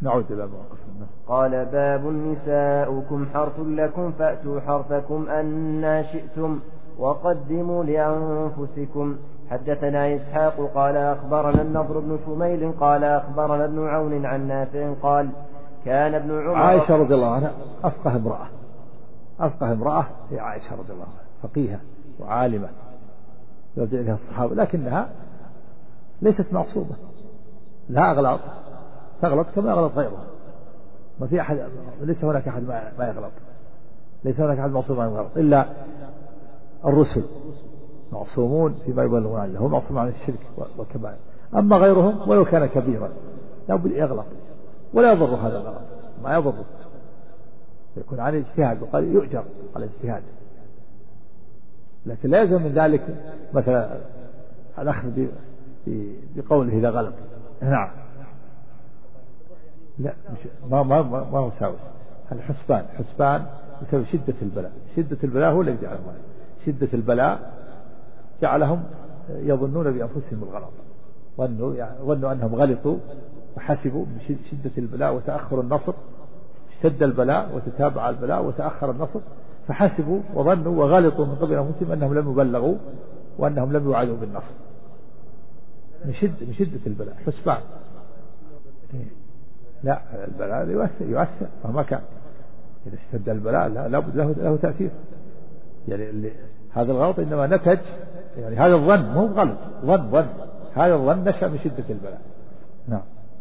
نعود إلى الموقف. قال باب نساؤكم حرث لكم فأتوا حرثكم أنا شئتم وقدموا لأنفسكم. حدثنا إسحاق قال أخبرنا النضر بن شميل قال أخبرنا ابن عون عن نافع قال كان ابن عمر. عائشة رضي الله عنها أفقه امرأة هي عائشة رضي الله عنها، فقيهة وعالمة يرجع إليها الصحابة، لكنها ليست معصومة، لها أغلاط تغلط كما يغلط غيرها، ما في أحد، ليس هناك أحد ما يغلط، ليس هناك أحد معصوم ما يغلط إلا الرسل معصومون فيما يبلغون عنه، هم معصومون عن الشرك والكبائر، أما غيرهم ولو كان كبيرا لابد يغلط ولا يضر هذا الغلط، ما يضر، يكون عليه اجتهاد وقال يؤجر على الاجتهاد، لكن لا يلزم من ذلك مثلا الأخذ بقوله إذا غلط. نعم لا ما هو ساوس، الحسبان يسوي شدة البلاء هو الذي جعلهم، شدة البلاء جعلهم يظنون بأنفسهم الغلط، ظنوا أنهم غلطوا وحسبوا من شدة البلاء وتأخر النصر، اشتد البلاء وتتابع البلاء وتأخر النصر، فحسبوا وظنوا وغلطوا من قبل أنفسهم أنهم لم يبلغوا وأنهم لم يوعدوا بالنصر من شدة البلاء. حسبان لا، البلاء يؤثر مهما كان، إذا اشتد البلاء لابد له تأثير، يعني هذا الغلط إنما نتج، يعني هذا الظن مو غلط، ظن هذا الظن نشأ من شدة البلاء. نعم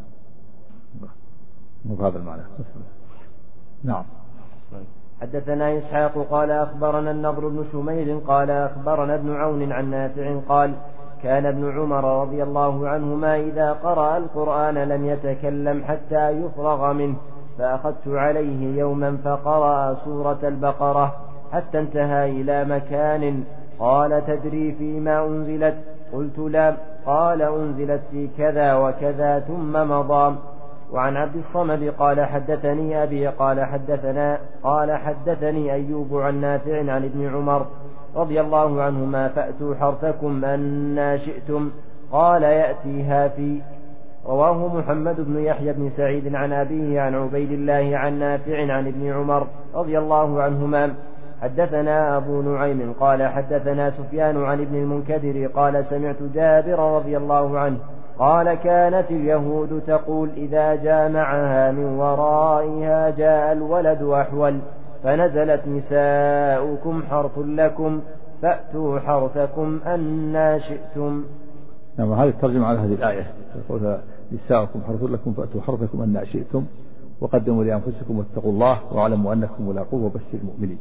مو هذا المعنى. نعم. حدثنا إسحاق قال أخبرنا النضر بن شميل قال أخبرنا ابن عون عن نافع قال كان ابن عمر رضي الله عنهما إذا قرأ القرآن لم يتكلم حتى يفرغ منه، فأخذت عليه يوما فقرأ سورة البقرة حتى انتهى إلى مكان قال تدري فيما أنزلت؟ قلت لا. قال أنزلت في كذا وكذا ثم مضى. وعن عبد الصمد قال حدثني أبي قال حدثني أيوب عن نافع عن ابن عمر رضي الله عنهما فأتوا حرثكم أنا شئتم قال يأتيها في. رواه محمد بن يحيى بن سعيد عن أبيه عن عبيد الله عن نافع عن ابن عمر رضي الله عنهما. حدثنا أبو نعيم قال حدثنا سفيان عن ابن المنكدر قال سمعت جابر رضي الله عنه قال كانت اليهود تقول إذا جامعها من ورائها جاء الولد أحول، فنزلت نساؤكم حرث لكم فأتوا حرثكم أنا شئتم. نعم، هذه الترجمة على هذه الآية، يقول نساؤكم حرث لكم فأتوا حرثكم أنا شئتم وقدموا لأنفسكم واتقوا الله واعلموا أنكم ملاقوه وبشر المؤمنين.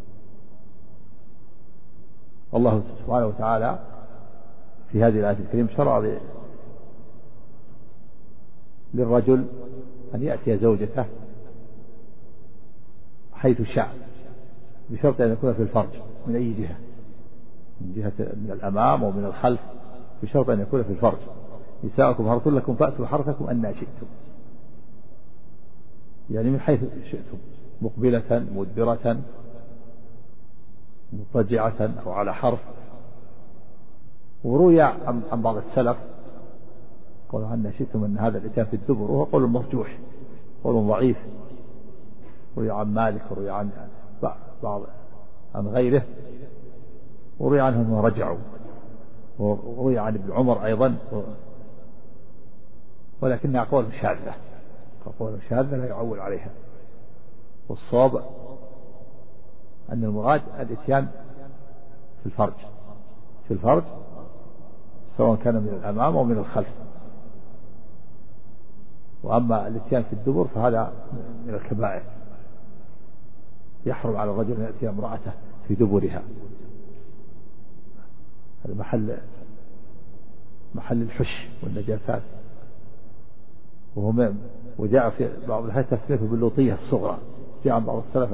الله سبحانه وتعالى في هذه الآية الكريمة شرع للرجل أن يأتي زوجته حيث شاء بشرط أن يكون في الفرج من أي جهة، من الأمام ومن الخلف، بشرط أن يكون في الفرج. نساؤكم حرث لكم فأتوا حرثكم أنا شئتم، يعني من حيث شئتم، مقبلة مدبرة مضطجعة أو على حرف. وروي عن بعض السلف قالوا أن شئتم أن هذا الإتيان في الدبر، وهو قول مرجوح، قول ضعيف، روي عن مالك وروي عن بعض عن غيره، وروي عنهم ورجعوا، وروي عن ابن عمر أيضا، ولكنها أقوال شاذة، أقوال شاذة لا يعول عليها. والصواب أن المراد الإتيان في الفرج سواء كان من الأمام أو من الخلف. وأما الاتيان في الدبر فهذا من الكبائر، يحرم على الرجل أن يأتي امرأته في دبرها، هذا محل الحش والنجاسات. وجاء في بعض الحديث تسميته باللوطية الصغرى، جاء عن بعض السلف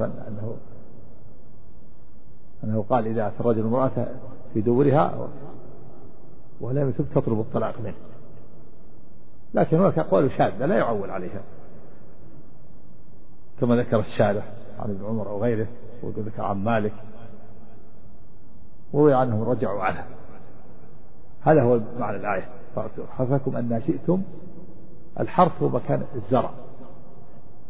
أنه قال إذا أتى الرجل امرأته في دبرها ولم يتب تطلب الطلاق منه، لكن هناك أقوال شاذة لا يعول عليها، كما ذكر الشارح عن ابن عمر أو غيره، وذكر عن مالك، وروي عنهم رجعوا عنها. هذا هو معنى الآية، حرثكم أن شئتم. الحرث هو مكان الزرع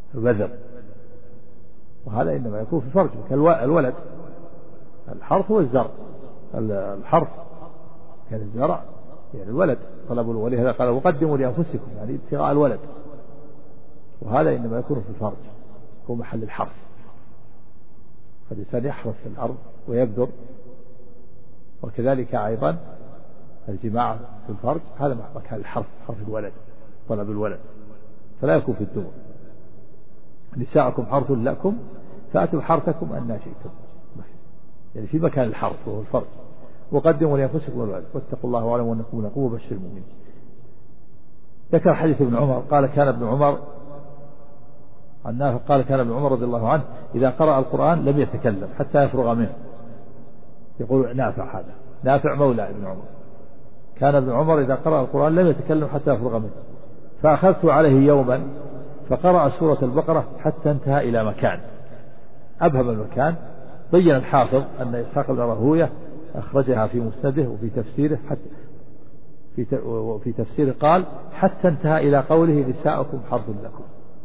البذر، وهذا إنما يكون في الفرج كالولد. الحرث هو الزرع، الحرث كان الزرع يعني الولد طلب، ولهذا قال وقدموا لأنفسكم يعني ابتغاء الولد، وهذا إنما يكون في الفرج هو محل الحرث. فالإنسان يحرث في الأرض ويبذر، وكذلك أيضا الجماع في الفرج هذا مكان الحرث، حرث الولد طلب الولد، فلا يكون في الدبر. نساءكم حرث لكم فأتوا حرثكم أن شئتم، يعني في مكان الحرث وهو الفرج. وقدموا لأنفسكم الولد واتقوا الله واعلموا أنكم ملاقوه وبشر المؤمنين. ذكر حديث ابن عمر قال كان ابن عمر عن نافع قال كان ابن عمر رضي الله عنه إذا قرأ القرآن لم يتكلم حتى يفرغ منه. يقول نافع، هذا نافع مولى ابن عمر، كان ابن عمر إذا قرأ القرآن لم يتكلم حتى يفرغ منه، فأخذت عليه يوما فقرأ سورة البقرة حتى انتهى إلى مكان أبهم المكان. بين الحافظ أن إسحاق بن راهويه أخرجها في مسنده وفي تفسيره وفي تفسيره قال حتى انتهى إلى قوله نساؤكم حرث لكم،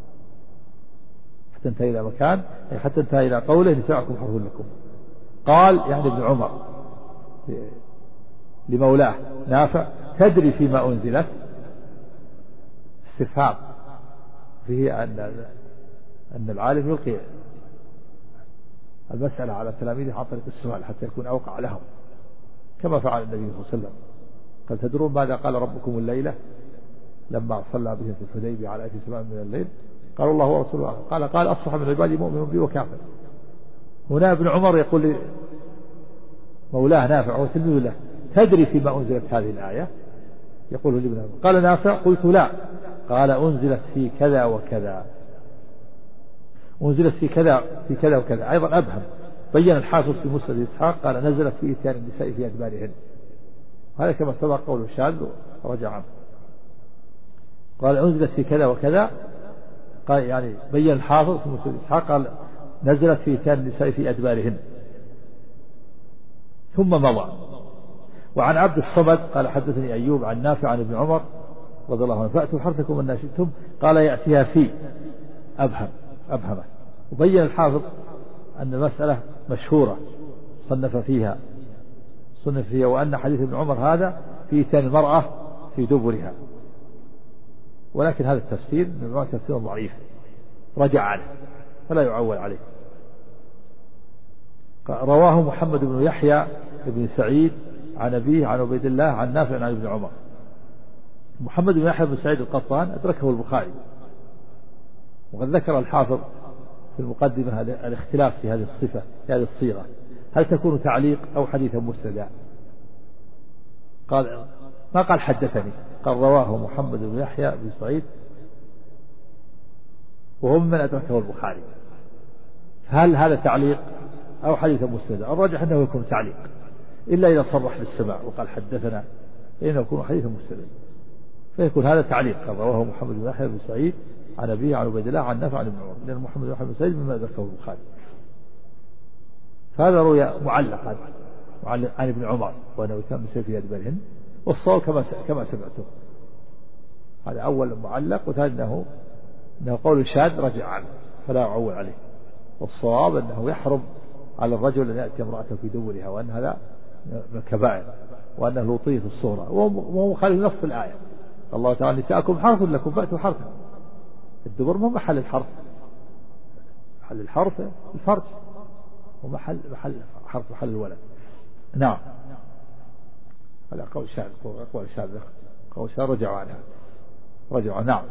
حتى انتهى إلى مكان حتى انتهى إلى قوله نساؤكم حرث لكم. قال يعني ابن عمر لمولاه نافع تدري فيما أنزلت؟ استفهام فيه أن العالم يلقي المسألة على تلاميذه عن طريق السؤال حتى يكون أوقع لهم، كما فعل النبي صلى الله عليه وسلم. قال تدرون ماذا قال ربكم الليلة لما صلى به في الحديبية على 1000 سماء من الليل؟ قال الله ورسوله قال أصبح من عبادي مؤمن بي وكافر. هنا ابن عمر يقول مولاه نافع وتلميذ له تدري فيما أنزلت هذه الآية؟ يقول لابن عمر. قال نافع قلت لا. قال أنزلت في كذا وكذا، أنزلت في كذا وكذا. أيضا أبهم بين الحافظ في مسند إسحاق قال نزلت في إتيان النساء في أدبارهن، هذا كما سبق قوله الشاذ ورجع عنه. قال أنزلت في كذا وكذا، قال يعني بين الحافظ في مسند إسحاق قال نزلت في إتيان النساء في أدبارهن. ثم مضى. وعن عبد الصمد قال حدثني أيوب عن نافع عن ابن عمر رضي الله عنه فأتوا حرثكم أن شئتم قال يأتيها في أبهمه. وبين الحافظ أن المسألة مشهورة صنف فيها وأن حديث ابن عمر هذا في إتيان المرأة في دبرها، ولكن هذا التفسير من تفسير ضعيف رجع عنه فلا يعول عليه. رواه محمد بن يحيى بن سعيد عن أبيه عن عبيد الله عن نافع عن ابن عمر. محمد بن يحيى بن سعيد القطان أدركه البخاري، وقد ذكر الحافظ في المقدمة الاختلاف في هذه الصفة في هذه الصيغة، هل تكون تعليق أو حديثا مسندا؟ قال ما قال حدثني، قال رواه محمد بن يحيى بن سعيد وهو من أدركه البخاري، هل هذا تعليق أو حديثا مسندا؟ الراجح أنه يكون تعليق إلا إذا صرح بالسماع وقال حدثنا فإنه يكون حديثا مسندا، فيكون هذا تعليق. قال رواه محمد بن يحيى بن سعيد عن أبيه عن عبيد الله عن نافع عن ابن عمر، لأن محمد بن يحيى بن سعيد مما ذكره البخاري، فهذا روي معلقا عن ابن عمر وأنه كان بسيف في أدبارهن، والصواب كما سمعته، هذا أول معلق، وثاني أنه قول شاذ رجع عنه فلا يعول عليه. والصواب أنه يحرم على الرجل أن يأتي امرأته في دبرها، وأن هذا من الكبائر، وأنه لطيف الصورة، وهو مخالف نص الآية. الله تعالى نساءكم حرث لكم فأتوا حرثا. الدبر ما محل الحرث، محل الحرث الفرج، ومحل حرث محل الولد. نعم، هذا قول شاذ، قول شاذ رجعوا عنها. نعم،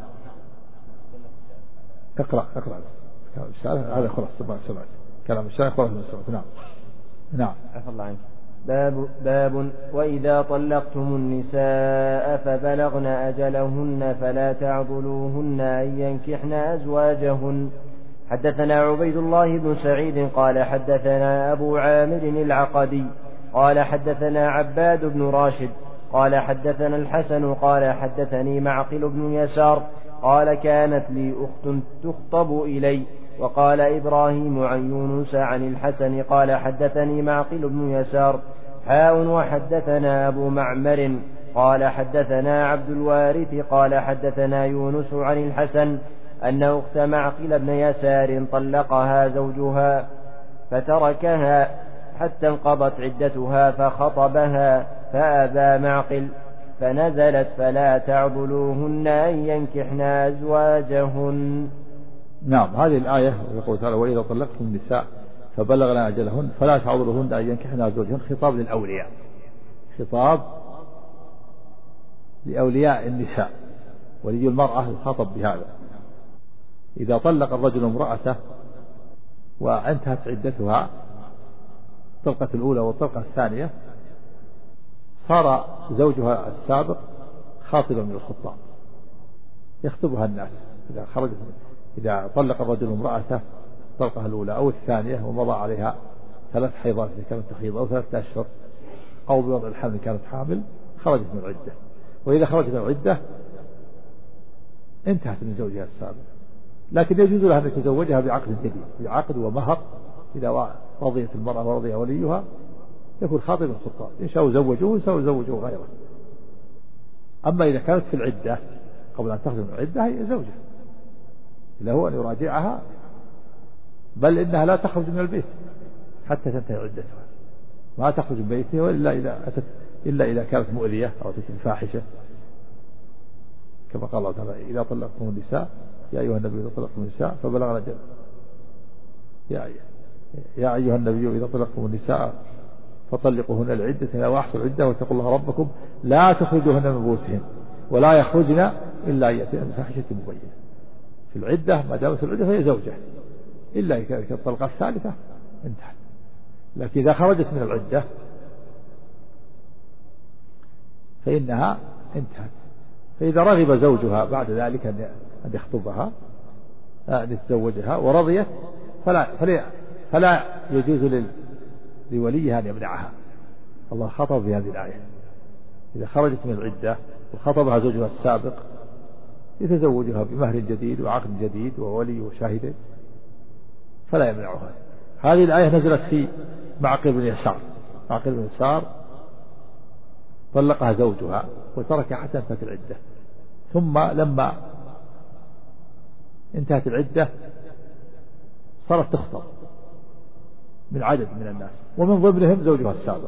اقرأ هذا خلاص سمعت كلام الشيخ خلاص سمعت. نعم. عفى الله عنك. باب وإذا طلقتم النساء فبلغن أجلهن فلا تعضلوهن أن ينكحن أزواجهن. حدثنا عبيد الله بن سعيد قال حدثنا أبو عامر العقدي قال حدثنا عباد بن راشد قال حدثنا الحسن قال حدثني معقل بن يسار قال كانت لي أخت تخطب إلي. وقال إبراهيم عن يونس عن الحسن قال حدثني معقل بن يسار وحدثنا أبو معمر قال حدثنا عبد الوارث قال حدثنا يونس عن الحسن أن أخت معقل بن يسار طلقها زوجها فتركها حتى انقضت عدتها فخطبها فأبى معقل فنزلت فلا تعضلوهن أن ينكحن أزواجهن. نعم، هذه الآية يقول تعالى وإذا طلقتم النساء فبلغن أجلهن فلا تعضلوهن أن ينكحن أزواجهن، خطاب للأولياء، خطاب لأولياء النساء، ولي المرأة يخاطب بهذا. إذا طلق الرجل امرأته وانتهت عدتها الطلقة الأولى والطلقة الثانية صار زوجها السابق خاطبا من الخطاب يخطبها الناس. إذا طلق الرجل امرأته الطلقة الأولى أو الثانية ومضى عليها 3 حيضات إذا كانت تحيض أو 3 أشهر أو بوضع الحمل كانت حامل خرجت من العدة، وإذا خرجت من العدة انتهت من زوجها السابق، لكن يجوز لها أن يتزوجها بعقد جديد، بعقد ومهر. إذا رضيت المرأة ورضي وليها يكون خاطب الخطاب، إن شاءوا زوجوه سيزوجوا غيره. أما إذا كانت في العدة قبل أن تخرج من العدة هي زوجة، له أن يراجعها، بل إنها لا تخرج من البيت حتى تنتهي عدتها، ما تخرج من بيتها إلا إذا كانت مؤذية أو تتم فاحشة، كما قال الله تعالى إذا طلقتم النساء يا أيها النبي إذا طلقتم النساء فبلغن أجل يا أيها النبي إذا طلقتم النساء فطلقوهن العدة وأحصوا العدة واتقوا الله ربكم لا تخرجوهن من بيوتهن ولا يخرجن إلا أن يأتين بفاحشة مبينة. في العدة ما دامت في العدة فهي زوجة، إلا إذا كانت الطلقة الثالثة انتهت. لكن إذا خرجت من العدة فإنها انتهت. فإذا رغب زوجها بعد ذلك أن يخطبها أن يتزوجها ورضيت فلا يجوز لوليها أن يمنعها. الله خطب في هذه الآية إذا خرجت من العدة وخطبها زوجها السابق يتزوجها بمهر جديد وعقد جديد وولي وشاهدين فلا يمنعها. هذه الآية نزلت في معقل بن يسار. معقل بن يسار طلقها زوجها وتركها حتى انتهت العدة، ثم لما انتهت العدة صارت تخطب من عدد من الناس ومن ضمنهم زوجها السابق،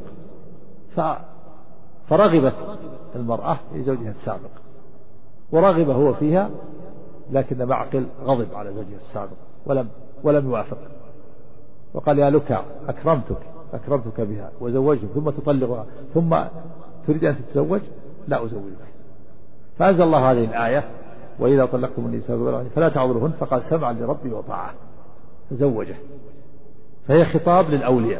فرغبت المرأة في زوجها السابق ورغب هو فيها، لكن معقل غضب على زوجها السابق ولم يوافق وقال يا لك أكرمتك بها وزوجتك ثم تطلقها ثم تريد أن تتزوج، لا أزوجك. فأنزل الله هذه الآية وإذا طلقتم النساء فلا تعضلوهن، فقال سمعا لربي وطاعة تزوجه. فهي خطاب للأولياء،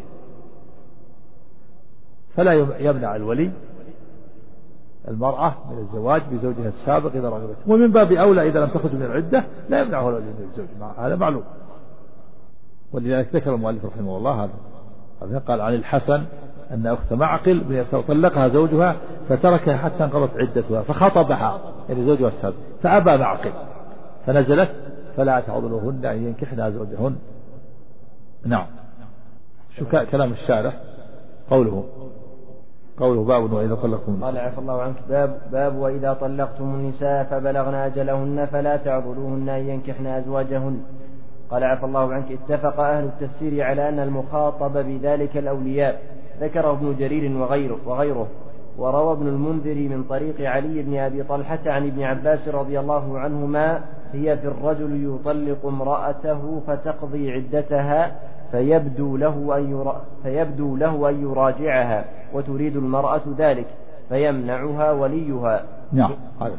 فلا يمنع الولي المرأة من الزواج بزوجها السابق إذا رغبت، ومن باب أولى إذا لم تخرج من العدة لا يمنعه الولي من الزوج، هذا معلوم. ولذلك ذكر المؤلف رحمه الله هذا قال عن الحسن أن أخت معقل بن يسار طلقها زوجها فتركها حتى انقضت عدتها فخطبها يعني زوجها السابق فأبى معقل فنزلت فلا تعضلوهن أن ينكحن أزواجهن. نعم. شو كلام الشارح؟ قوله باب وإذا طلقتم النساء. قال عفى الله عنك باب وإذا طلقتم النساء فبلغن أجلهن فلا تعضلوهن أن ينكحن أزواجهن. قال عفى الله عنك اتفق أهل التفسير على أن المخاطب بذلك الأولياء، ذكره ابن جرير وغيره. وروى ابن المنذر من طريق علي بن أبي طلحة عن ابن عباس رضي الله عنهما هي في الرجل يطلق امرأته فتقضي عدتها فيبدو له أن يراجعها وتريد المرأة ذلك فيمنعها وليها. نعم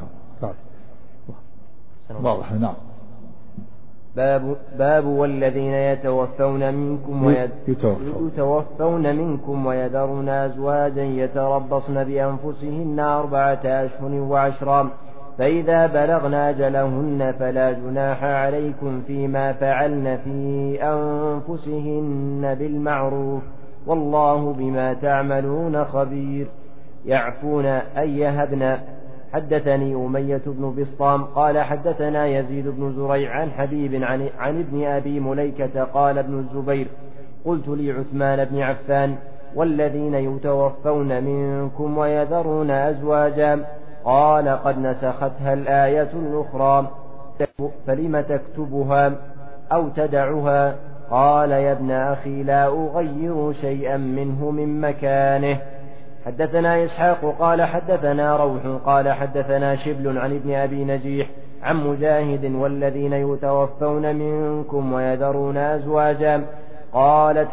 واضح. نعم. باب والذين يتوفون منكم ويذرون أزواجا يتربصن بأنفسهن 4 أشهر وعشرا فإذا بلغن أجلهن فلا جناح عليكم فيما فعلن في أنفسهن بالمعروف والله بما تعملون خبير. يعفون أن يهبن. حدثني أمية بن بسطام قال حدثنا يزيد بن زريع عن حبيب عن ابن أبي مليكة قال ابن الزبير قلت لعثمان بن عفان والذين يتوفون منكم ويذرون أزواجا قال قد نسختها الآية الأخرى فلم تكتبها أو تدعها؟ قال يا ابن أخي لا أغير شيئا منه من مكانه. حدثنا إسحاق قال حدثنا روح قال حدثنا شبل عن ابن أبي نجيح عن مجاهد والذين يتوفون منكم ويذرون أزواجا قال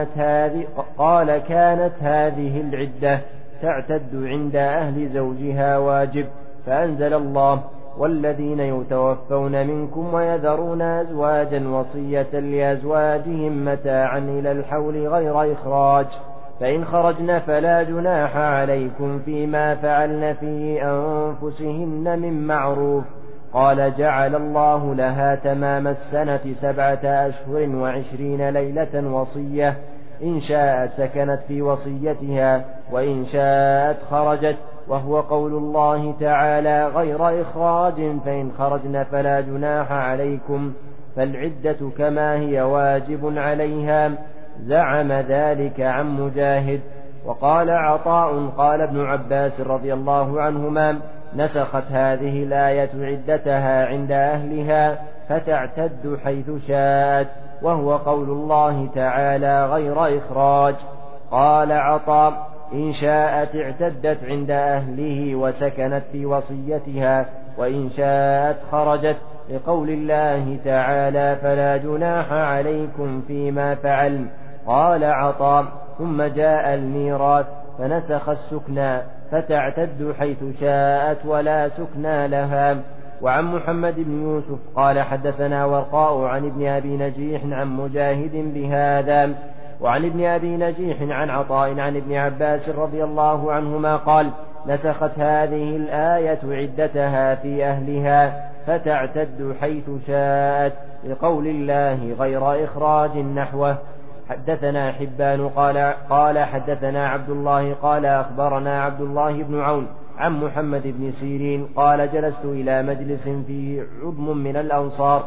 كانت هذه العدة تعتد عند أهل زوجها واجب، فأنزل الله والذين يتوفون منكم ويذرون أزواجا وصية لأزواجهم متاعا إلى الحول غير إخراج، فإن خرجن فلا جناح عليكم فيما فعلن في أنفسهن من معروف. قال جعل الله لها تمام السنة 7 أشهر و20 ليلة وصية، إن شاءت سكنت في وصيتها وإن شاءت خرجت، وهو قول الله تعالى غير إخراج، فإن خرجن فلا جناح عليكم، فالعدة كما هي واجب عليها. زعم ذلك عن مجاهد. وقال عطاء قال ابن عباس رضي الله عنهما نسخت هذه الآية عدتها عند أهلها فتعتد حيث شاءت، وهو قول الله تعالى غير إخراج. قال عطاء إن شاءت اعتدت عند أهله وسكنت في وصيتها، وإن شاءت خرجت، لقول الله تعالى فلا جناح عليكم فيما فعل. قال عطاء ثم جاء الميراث فنسخ السكنى فتعتد حيث شاءت ولا سكنى لها. وعن محمد بن يوسف قال حدثنا ورقاء عن ابن أبي نجيح عن مجاهد بهذا، وعن ابن أبي نجيح عن عطاء عن ابن عباس رضي الله عنهما قال نسخت هذه الآية عدتها في أهلها فتعتد حيث شاءت، لقول الله غير إخراج نحوه. حدثنا حبان قال حدثنا عبد الله قال أخبرنا عبد الله بن عون عن محمد بن سيرين قال جلست إلى مجلس فيه عظم من الأنصار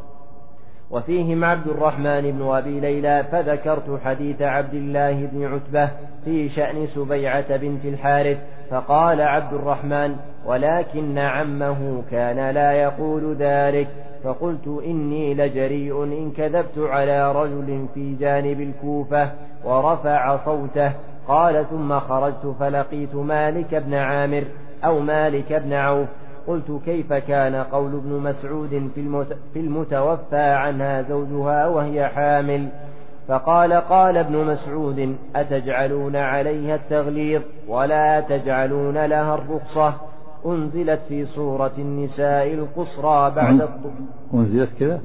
وفيهم عبد الرحمن بن أبي ليلى، فذكرت حديث عبد الله بن عتبة في شأن سبيعة بنت الحارث، فقال عبد الرحمن ولكن عمه كان لا يقول ذلك، فقلت إني لجريء إن كذبت على رجل في جانب الكوفة ورفع صوته. قال ثم خرجت فلقيت مالك بن عامر أو مالك بن عوف، قلت كيف كان قول ابن مسعود في المتوفى عنها زوجها وهي حامل؟ فقال قال ابن مسعود أتجعلون عليها التغليظ ولا تجعلون لها الرخصة؟ أنزلت في سورة النساء القصرى بعد الطول. أنزلت كذا؟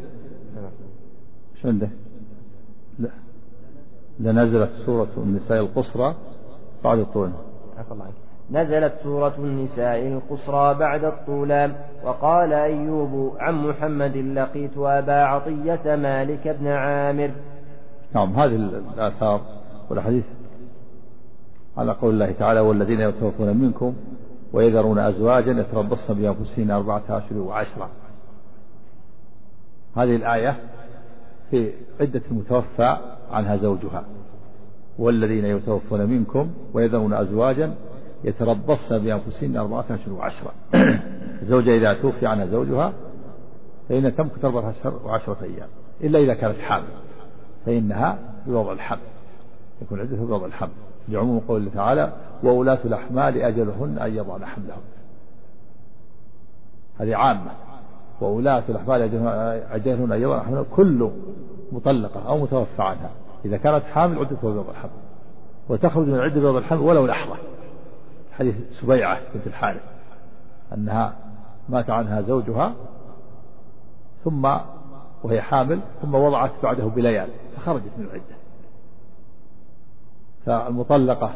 شو عنده؟ لا لنزلت سورة النساء القصرى بعد الطول. نزلت سورة النساء القصرى بعد الطولان. وقال أيوب عن محمد لقيت أبا عطية مالك بن عامر. نعم هذه الآثار والحديث على قول الله تعالى والذين يتوفون منكم ويذرون أزواجا يتربصن بأنفسهن 4 أشهر و10. هذه الآية في عدة المتوفى عنها زوجها، والذين يتوفون منكم ويذرون أزواجا يتربصن بأنفسهن 4 أشهر و10. الزوجة إذا توفي عنها زوجها فإن تمكث 4 أشهر و10 أيام، إلا إذا كانت حامل فإنها بوضع الحمل، يكون عدتها بوضع الحمل، لعموم قوله تعالى وأولاة الأحمال أجلهن أن يضعن حملهم. هذه عامة، وأولاة الأحمال أجلهن أن يضعن حملهم، كل مطلقة أو متوفى عنها إذا كانت حامل عدتها بوضع الحمل، وتخرج من عدة بوضع الحمل ولو لحظة. حديث سبيعة بنت الحارث أنها مات عنها زوجها ثم وهي حامل ثم وضعت بعده بليال فخرجت من العدة. فالمطلقة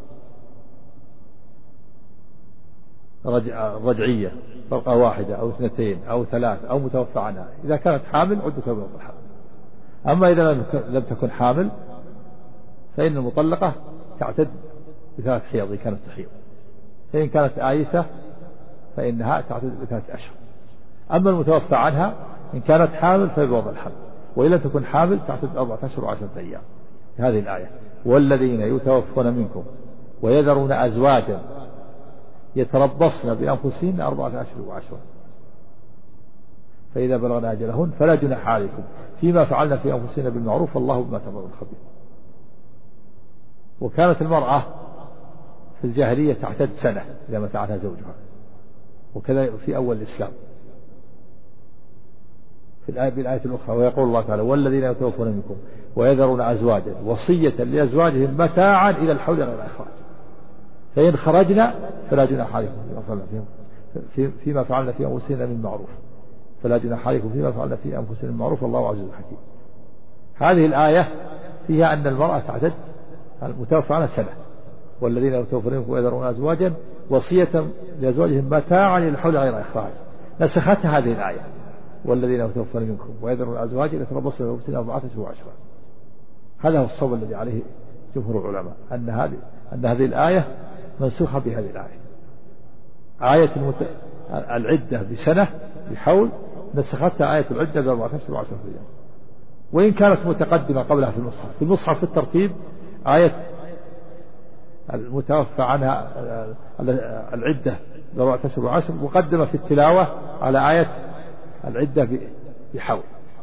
رجعية طلقة 1 أو 2 أو 3 أو متوفى عنها إذا كانت حامل عدتها بوضع الحمل. أما إذا لم تكن حامل فإن المطلقة تعتد ب3 حيض إن كانت تحيض، فإن كانت آيسة فإنها تعتد ب3 أشهر. أما المتوفى عنها إن كانت حامل فبوضع الحمل، وإن لم تكن حامل تعتد 4 أشهر و10 أيام. هذه الآية والذين يتوفون منكم ويذرون أزواجا يتربصن بأنفسهن 4 أشهر و10. فإذا بلغن أجلهن فلا جناح عليكم فيما فعلنا في أنفسنا بالمعروف والله بما تعملون خبير. وكانت المرأة في الجاهلية تعتد سنة إذا مات عنها زوجها، وكذا في أول الإسلام في بالآية الأخرى. ويقول الله تعالى والذين يتوفون منكم ويذرون أزواجا وصية لأزواجهم متاعا إلى الحول غير إخراج فإن خرجنا فلا جناح عليكم فيما فعلنا في أنفسنا بالمعروف فلا جناح عليكم فيما فعلنا في أنفسنا بالمعروف والله عزيز حكيم. هذه الآية فيها أن المرأة تعتد المتوفى عنها سنة، والذين يتوفون منكم ويذرون أزواجا وصية لأزواجهم متاعا إلى الحول غير إخراج نسختها هذه الآية والذين يتوفون منكم ويذرون أزواجا يتربصن بأنفسهن 4 أشهر و10. هذا هو الصواب الذي عليه جمهور العلماء أن هذه الآية منسوخة بهذه الآية. آية العدة بسنة بحول نسختها آية العدة ب14 و10 أيام، وإن كانت متقدمة قبلها في المصحف في الترتيب آية المتوفى عنها العدة ب14 و10 مقدمة في التلاوة على آية العدة بحول،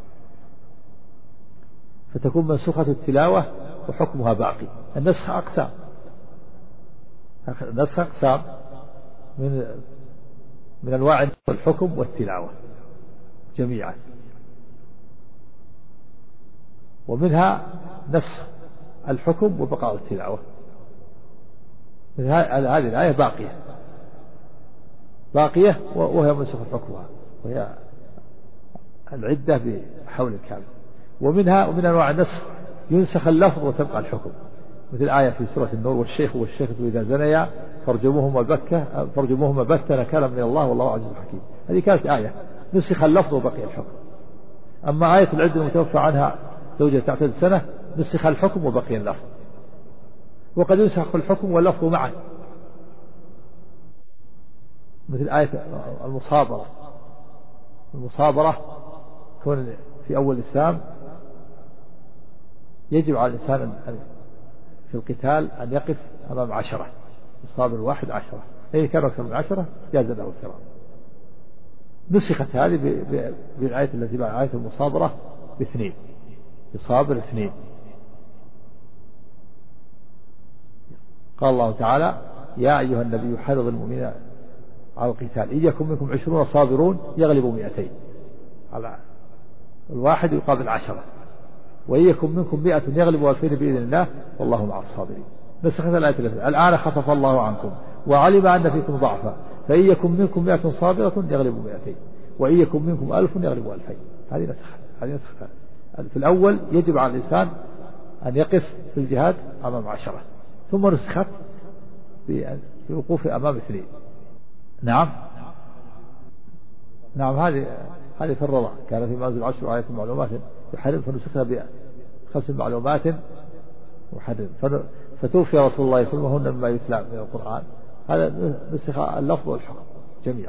فتكون منسوخة التلاوة وحكمها باقي. النسخ أقسام من أنواع الحكم والتلاوة جميعا، ومنها نسخ الحكم وبقاء التلاوة. من هذه الآية باقية وهي منسوخ حكمها وهي العدة بحول كامل. ومن أنواع النسخ ينسخ اللفظ وتبقى الحكم، مثل آية في سورة النور والشيخ والشيخة إذا زنيا فرجموهما بتة نكالا من الله والله عزيز حكيم. هذه كانت آية نسخ اللفظ وبقي الحكم. أما آية العدة المتوفى عنها زوجة تعتد سنة نسخ الحكم وبقي اللفظ، وقد ينسخ الحكم واللفظ معا، مثل آية المصابرة كون في أول الإسلام يجب على الإنسان في القتال أن يقف أمام 10 يصابر 1 10، إذا كان أكثر من 10 جاز له الكرام. نسخت هذه بالآية التي بعد آية المصابرة ب2 يصابر 2. قال الله تعالى يا أيها النبي حرض المؤمنين على القتال إن يكن منكم 20 صابرون يغلبوا 200 على 1 يقابل 10، وإن يكن منكم 100 يغلبوا 2000 بإذن الله والله مع الصابرين. نسخت الآية التي الآن خفف الله عنكم وعلم أن فيكم ضعفا فإن يكن منكم 100 صابرة يغلبوا 200 وإن يكن منكم 1000 يغلبوا 2000. هذه نسخت. في الأول يجب على الإنسان أن يقف في الجهاد أمام 10، ثم نسخت في وقوف أمام 2. نعم هذه في الرضا كان في منزل 10 آيات معلومات يحرم فنسخها ب5 معلومات وحرم فتوفي رسول الله صلى الله عليه وسلم مما يتلى من القرآن. هذا نسخ اللفظ والحكم جميعا.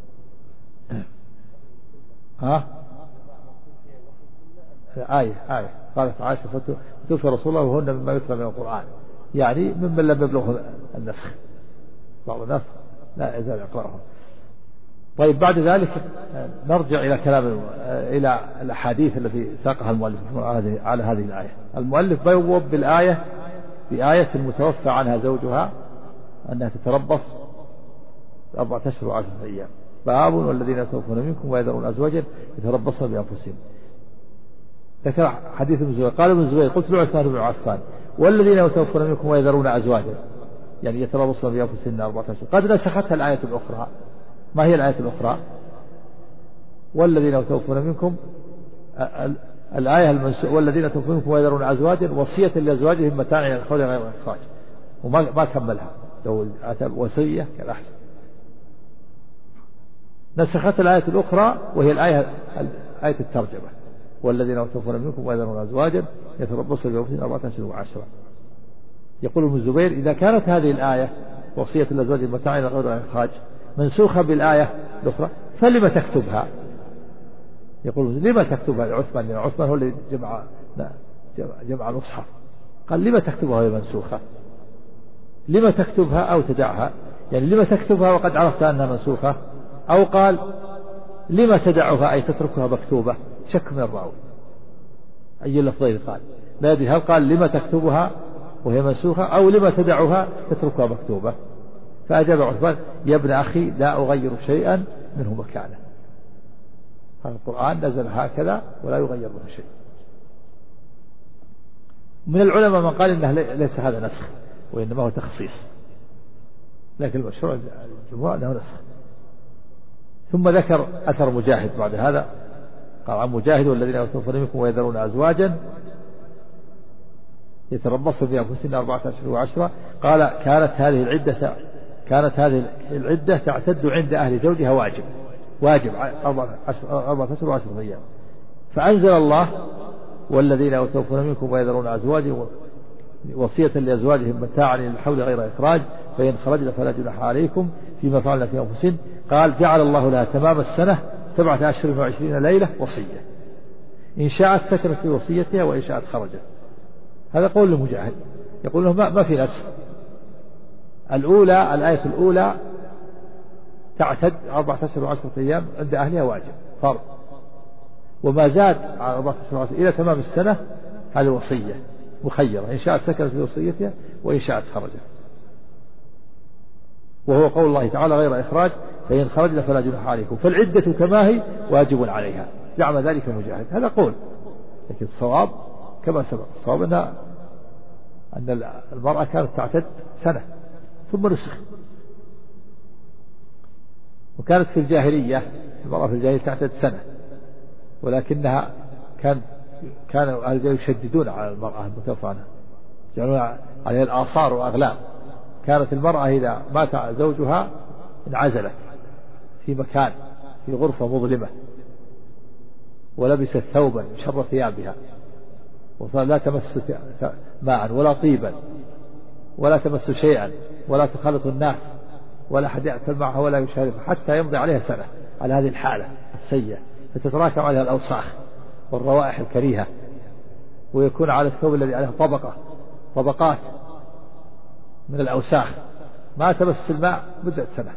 آية قالت عائشة فتوفي رسول الله وهن مما يتلى من القرآن، يعني ممن لم يبلغ النسخ. بعض الناس لا يزال يقرأهم. طيب بعد ذلك نرجع إلى الأحاديث التي ساقها المؤلف على هذه الآية. المؤلف بيوب بآية المتوفى عنها زوجها أنها تتربص 4 أشهر و10 أيام. باب والذين يتوفون منكم ويذرون أزواجا يتربصن بأنفسهم. ذكر حديث ابن زبير قال ابن زبير قلت لعثمان بن عفان والذين يتوفون منكم ويذرون أزواجا يعني يتربصن بأنفسهن 4 أشهر. قد نسختها الآية الأخرى. ما هي الآية الأخرى؟ والذين يتوفون منكم الآية والذين يتوفون منكم ويذرون أزواجا وصية لأزواجهم متاعا إلى الحول غير إخراج، وما كملها لو وصية كان أحسن. نسخت الآية الأخرى وهي آية الترجمة والذين يتوفون منكم ويذرون أزواجا يتربصن بأنفسهن 4 أشهر و10. يقول ابن الزبير إذا كانت هذه الآية وصية لأزواجهم متاعا إلى غير إخراج منسوخة بالآية الأخرى فلما تكتبها؟ يقول لما تكتبها لعثمان؟ لأن عثمان هو اللي جمع المصحف. قال لما تكتبها وهي منسوخة؟ لما تكتبها أو تدعها؟ يعني لما تكتبها وقد عرفت أنها منسوخة؟ أو قال لما تدعها أي تتركها مكتوبة؟ شك من الراوي أي اللفظين قال، لا أدري هل قال لما تكتبها وهي منسوخة أو لما تدعها تتركها مكتوبة. فأجاب عثمان يا ابن أخي لا أغير شيئا منه مكانه، هذا القرآن نزل هكذا ولا يغير منه شيء. من العلماء من قال إنه ليس هذا نسخ وإنما هو تخصيص، لكن المشروع الجمهور أنه نسخ. ثم ذكر أثر مجاهد بعد هذا، قال عن مجاهد والذين يتوفون منكم ويذرون أزواجا يتربصن بأنفسهن 4 أشهر و10 قال كانت هذه العدة تعتد عند أهل زوجها واجب 4 أشهر و10 أيام. فأنزل الله والذين يتوفون منكم ويذرون أزواجا وصية لأزواجهم متاعا إلى الحول غير إخراج فإن خرجن فلا جناح عليكم فيما فعلن في أنفسهن. قال جعل الله لها تمام السنة 7 أشهر و20 ليلة وصية، إن شاءت سكنت في وصيتها وإن شاءت خرجت. هذا قول المجاهد، يقول له ما في نسخ. الآية الأولى تعتد 4 أشهر و10 أيام عند أهلها واجب فرض، وما زاد على 4 أشهر و10 إلى تمام السنة هذه وصية مخيرة، إن شاءت سكنت في وصيتها وإن شاءت خرجت. وهو قول الله تعالى غير إخراج فإن خرجنا فلا جناح عليكم، فالعدة كما هي واجب عليها. زعم ذلك مجاهد، هذا قول، لكن الصواب كما سبق، الصواب أن المرأة كانت تعتد سنة ثم نسخ. وكانت في الجاهلية المرأة في الجاهلية تعتد سنة، ولكنها كانوا أهل الجاهلية يشددون على المرأة المتوفى عنها، يجعلون عليها الآثار وأغلال. كانت المرأة إذا مات زوجها انعزلت في مكان في غرفة مظلمة ولبست ثوبا من شر ثيابها، وصار لا تمس ماء ولا طيبا ولا تمس شيئا ولا تخالط الناس ولا أحد يأكل معها ولا يشاركها حتى يمضي عليها سنة على هذه الحالة السيئة، فتتراكم عليها الأوساخ والروائح الكريهة، ويكون على الثوب الذي عليه طبقات من الأوساخ، ما تمس الماء مدة سنة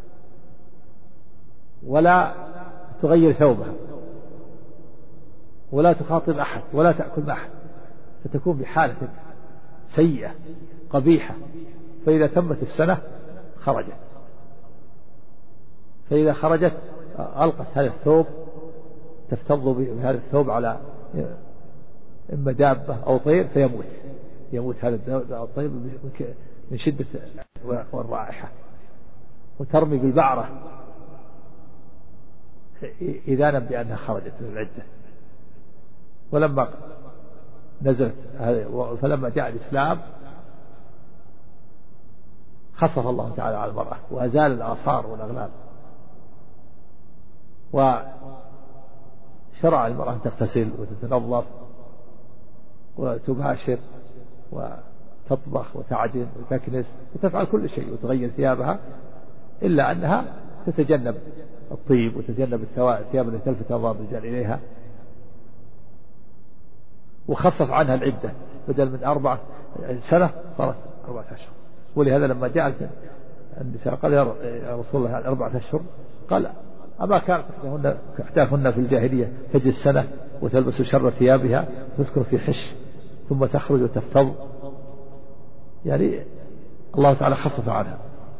ولا تغير ثوبها ولا تخاطب أحد ولا تأكل مع أحد، فتكون بحالة سيئة قبيحة. فإذا تمت السنة خرجت، فإذا خرجت ألقت هذا الثوب تفتض بهذا الثوب على إما دابة أو طير يموت هذا الطير من شدة والرائحة، وترمي بالبعرة إذانا بأنها خرجت من العدة. ولما نزلت فلما جاء الإسلام خفف الله تعالى على المرأة وأزال الآثار والأغلال، وشرع المرأة أن تغتسل وتتنظف وتباشر وتطبخ وتعجن وتكنس وتفعل كل شيء وتغير ثيابها، إلا أنها تتجنب الطيب وتتجنب الثياب التي تلفت نظر الرجال إليها. وخفف عنها العدة، بدل من 4 سنة صارت 4 أشهر. ولهذا لما جاءت النساء قال يا رسول الله 4 أشهر، قال أما كانت إحداهن في الجاهلية تجلس سنة وتلبس شر ثيابها وتسكن في حش ثم تخرج وتفتض، يعني الله تعالى خفف عنها.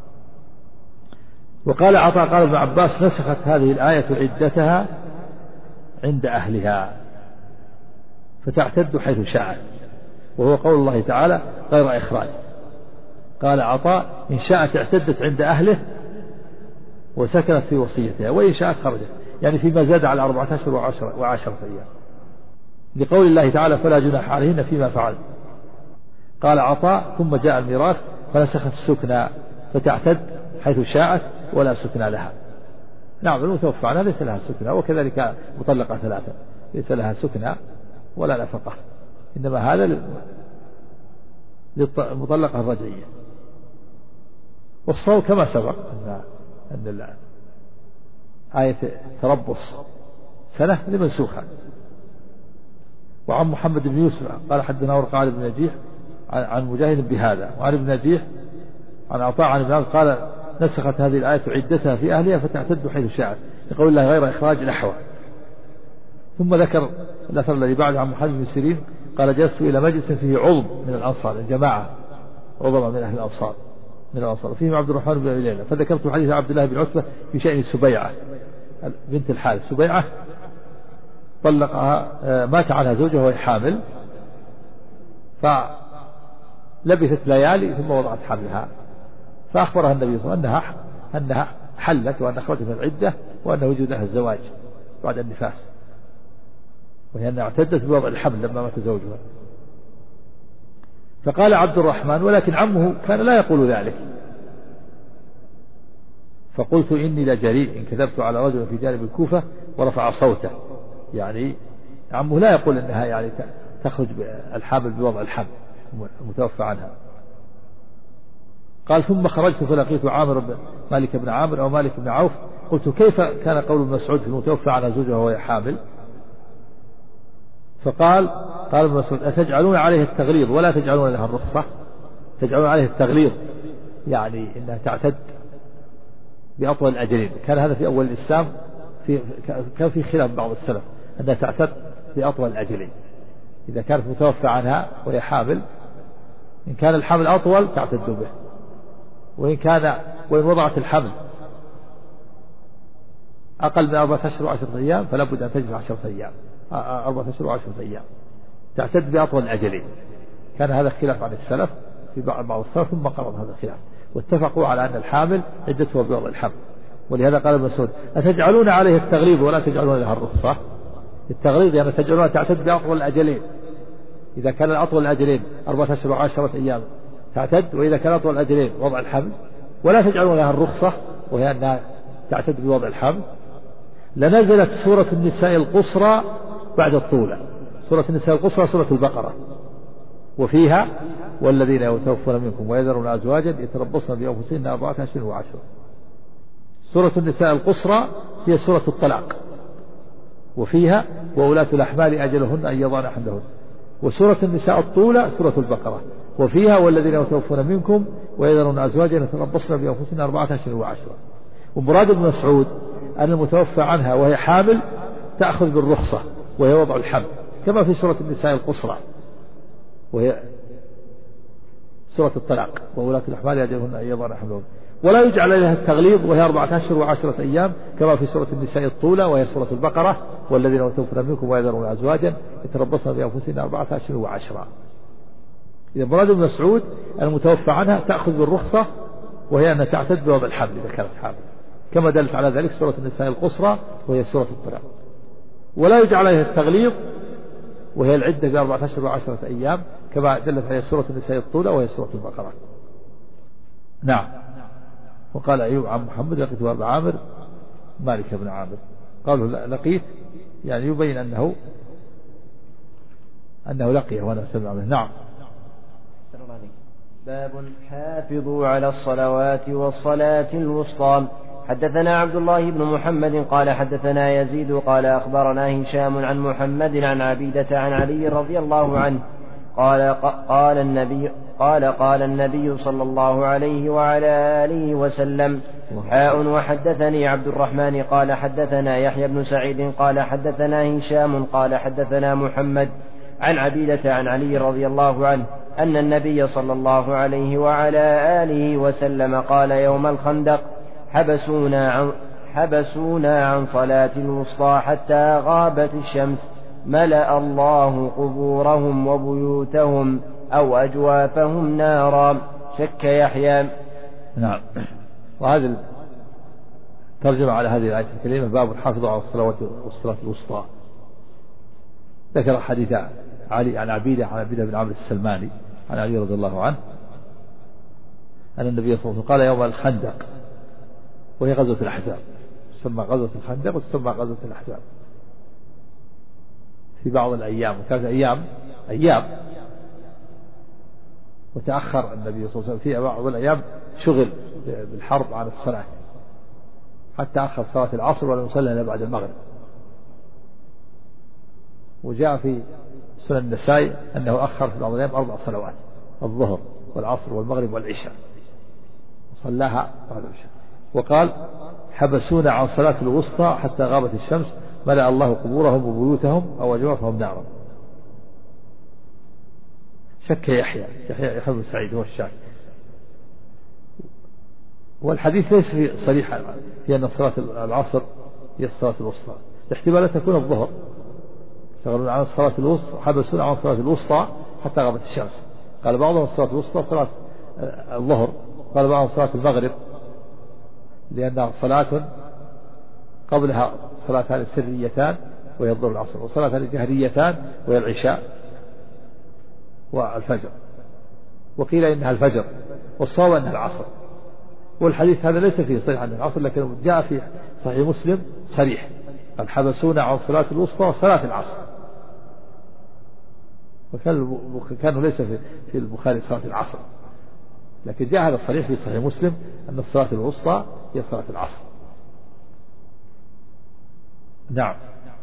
وقال عطاء قال ابن عباس نسخت هذه الآية عدتها عند أهلها فتعتد حيث شاءت، وهو قول الله تعالى غير إخراج. قال عطاء إن شاءت اعتدت عند أهله وسكنت في وصيتها وإن شاءت خرجت، يعني فيما زاد على 4 أشهر و10 أيام، لقول الله تعالى فلا جناح عليهن فيما فعل. قال عطاء ثم جاء الميراث فنسخت السكنى فتعتد حيث شاءت ولا سكنى لها. نعم المتوفى عنها ليس لها سكنى، وكذلك مطلقة 3 ليس لها سكنى ولا نفقة، إنما هذا للمطلقة الرجعية. والصوم كما سبق أن آية تربص سنة لمنسوخة. وعن محمد بن يوسف قال حدثنا ورقة عن ابن نجيح عن مجاهد بهذا، وعن ابن نجيح عن عطاء عن ابن قال نسخت هذه الآية عدتها في أهلها فتعتد حيث شاءت. لقول الله غير إخراج نحوه. ثم ذكر الأثر الذي بعده عن محمد بن سيرين قال جلست إلى مجلس فيه عظم من الأنصار، الجماعة عظمة من أهل الأنصار فيهم عبد الرحمن بن ليلى، فذكرت حديث عبد الله بن عتبة في شأن سبيعة بنت الحارث. سبيعة طلقها، مات عنها زوجها وهي حامل، فلبثت ليالي ثم وضعت حملها، فأخبرها النبي صلى الله عليه وسلم أنها حلت وأن خرجت من العدة وأنه وجد لها الزواج بعد النفاس، وهي أنها اعتدت بوضع الحمل لما مات زوجها. فقال عبد الرحمن ولكن عمه كان لا يقول ذلك، فقلت إني لجريء إن كذبت على رجل في جانب الكوفة ورفع صوته، يعني عمه لا يقول أنها يعني تخرج الحامل بوضع الحمل المتوفى عنها. قال ثم خرجت فلقيت مالك بن عامر أو مالك بن عوف، قلت كيف كان قول ابن مسعود في المتوفى عنها زوجها وهي حامل؟ قال ابن مسعود أتجعلون عليه التغليظ ولا تجعلون لها الرخصة؟ تجعلون عليه التغليظ يعني إنها تعتد بأطول الأجلين. كان هذا في أول الإسلام، كان في خلاف بعض السلف أنها تعتد بأطول الأجلين، إذا كانت متوفى عنها وهي حامل إن كان الحمل أطول تعتد به، وإن وضعت الحمل أقل من 4 أشهر و10 أيام فلا بد أن تجلس 10 أيام، 4 أشهر و10 أيام تعتد بأطول الأجلين. كان هذا خلاف عن السلف في بعض السلف، ثم قرر هذا الخلاف واتفقوا على أن الحامل عدتها بوضع الحمل. ولهذا قال ابن مسعود أتجعلون عليه التغليظ ولا تجعلون لها الرخصة؟ التغليظ يعني تجعلونها تعتد بأطول الأجلين، إذا كان الأطول الأجلين 4 أشهر و10 أيام تعتد، وإذا كان أطول الأجلين وضع الحمل، ولا تجعلون لها الرخصة وهي أنها تعتد بوضع الحمل. لنزلت سورة النساء القصرى بعد الطولة. سورة النساء القصرى سورة البقرة، وفيها والذين يتوفون منكم ويذرون أزواجا يتربصن بأنفسهن 4 أشهر و10. سورة النساء القصرى هي سورة الطلاق، وفيها وأولاة الأحمال أجلهن أن يضعن حملهن. وسورة النساء الطولة سورة البقرة، وفيها والذين يتوفون منكم ويذرون أزواجا يتربصن بأنفسهن 4 أشهر و10. ومراد ابن مسعود أن المتوفى عنها وهي حامل تأخذ بالرخصة وهي وضع الحمل، كما في سورة النساء القصرى وهي سورة الطلاق وولاة الأحمال أجلهن أن يضعن حملهن. ولا يجعل لها التغليظ وهي 4 أشهر و10 أيام كما في سورة النساء الطولة وهي سورة البقرة والذين يتوفون منكم ويذرون أزواجا يتربصن بأنفسهن 4 أشهر و10. إذا مراد ابن مسعود المتوفى عنها تأخذ بالرخصة وهي أن تعتد بوضع الحمل إذا كانت حامل، كما دلت على ذلك سورة النساء القصرى وهي سورة الطلاق. ولا يجعل عليها التغليظ وهي العدة ب4 أشهر و10 أيام كما دلت على سورة النساء الطولة وهي سورة البقرة. نعم. وقال أيوب عن محمد لقيت أبا عامر مالك بن عامر، قالوا لقيت يعني يبين أنه لقيه وأنا سمع منه. نعم. باب حافظوا على الصلوات والصلاة الوسطى. حدثنا عبد الله بن محمد قال حدثنا يزيد قال أخبرنا هشام عن محمد عن عبيدة عن علي رضي الله عنه قال النبي صلى الله عليه وعلى آله وسلم وحدثني عبد الرحمن قال حدثنا يحيى بن سعيد قال حدثنا هشام قال حدثنا محمد عن عبيدة عن علي رضي الله عنه أن النبي صلى الله عليه وعلى آله وسلم قال يوم الخندق حبسونا عن صلاة الوسطى حتى غابت الشمس ملأ الله قبورهم وبيوتهم أو أجوافهم نارا. شك يحيى. نعم. وهذا ترجمة على هذه الآية الكريمة باب الحافظ على الصلوات والصلاة الوسطى. ذكر حديث علي عن عبيدة بن عمرو السلماني عن علي رضي الله عنه أن النبي صلى الله عليه وسلم قال يوم الخندق، وهي غزوة الأحزاب، تسمى غزوة الخندق وتسمى غزوة الأحزاب في بعض الأيام، وكانت أيام وتأخر النبي صلى الله عليه وسلم في بعض الأيام شغل بالحرب عن الصلاة حتى أخر صلاة العصر ولم يصلي إلا بعد المغرب. وجاء في سنن النسائي أنه أخر في بعض الأيام 4 صلوات، الظهر والعصر والمغرب والعشاء، وصلاها بعد العشاء. وقال حبسونا عن صلاة الوسطى حتى غابت الشمس ملأ الله قبورهم وبيوتهم أو أجوافهم نارا. شك يحيى بن سعيد هو الشاك. والحديث ليس في صريح في أن صلاة العصر هي الصلاة الوسطى، الاحتمال تكون الظهر، شغلوا عن الصلاة الوسطى، حبسونا عن الصلاة الوسطى حتى غابت الشمس. قال بعضهم الصلاة الوسطى صلاة الظهر، قال بعضهم صلاة المغرب لأنها صلاة قبلها صلاتان سريتان وهي الظهر والعصر، وصلاتان جهريتان وهي العشاء والفجر، وقيل إنها الفجر، والصواب أنها العصر. والحديث هذا ليس فيه صريح عن العصر، لكن جاء في صحيح مسلم صريح قد حبسونا عن صلاة الوسطى صلاة العصر، وكان ليس في البخاري صلاة العصر، لكن جاء هذا الصريح في صحيح مسلم أن الصلاة الوسطى هي صلاة العصر. نعم.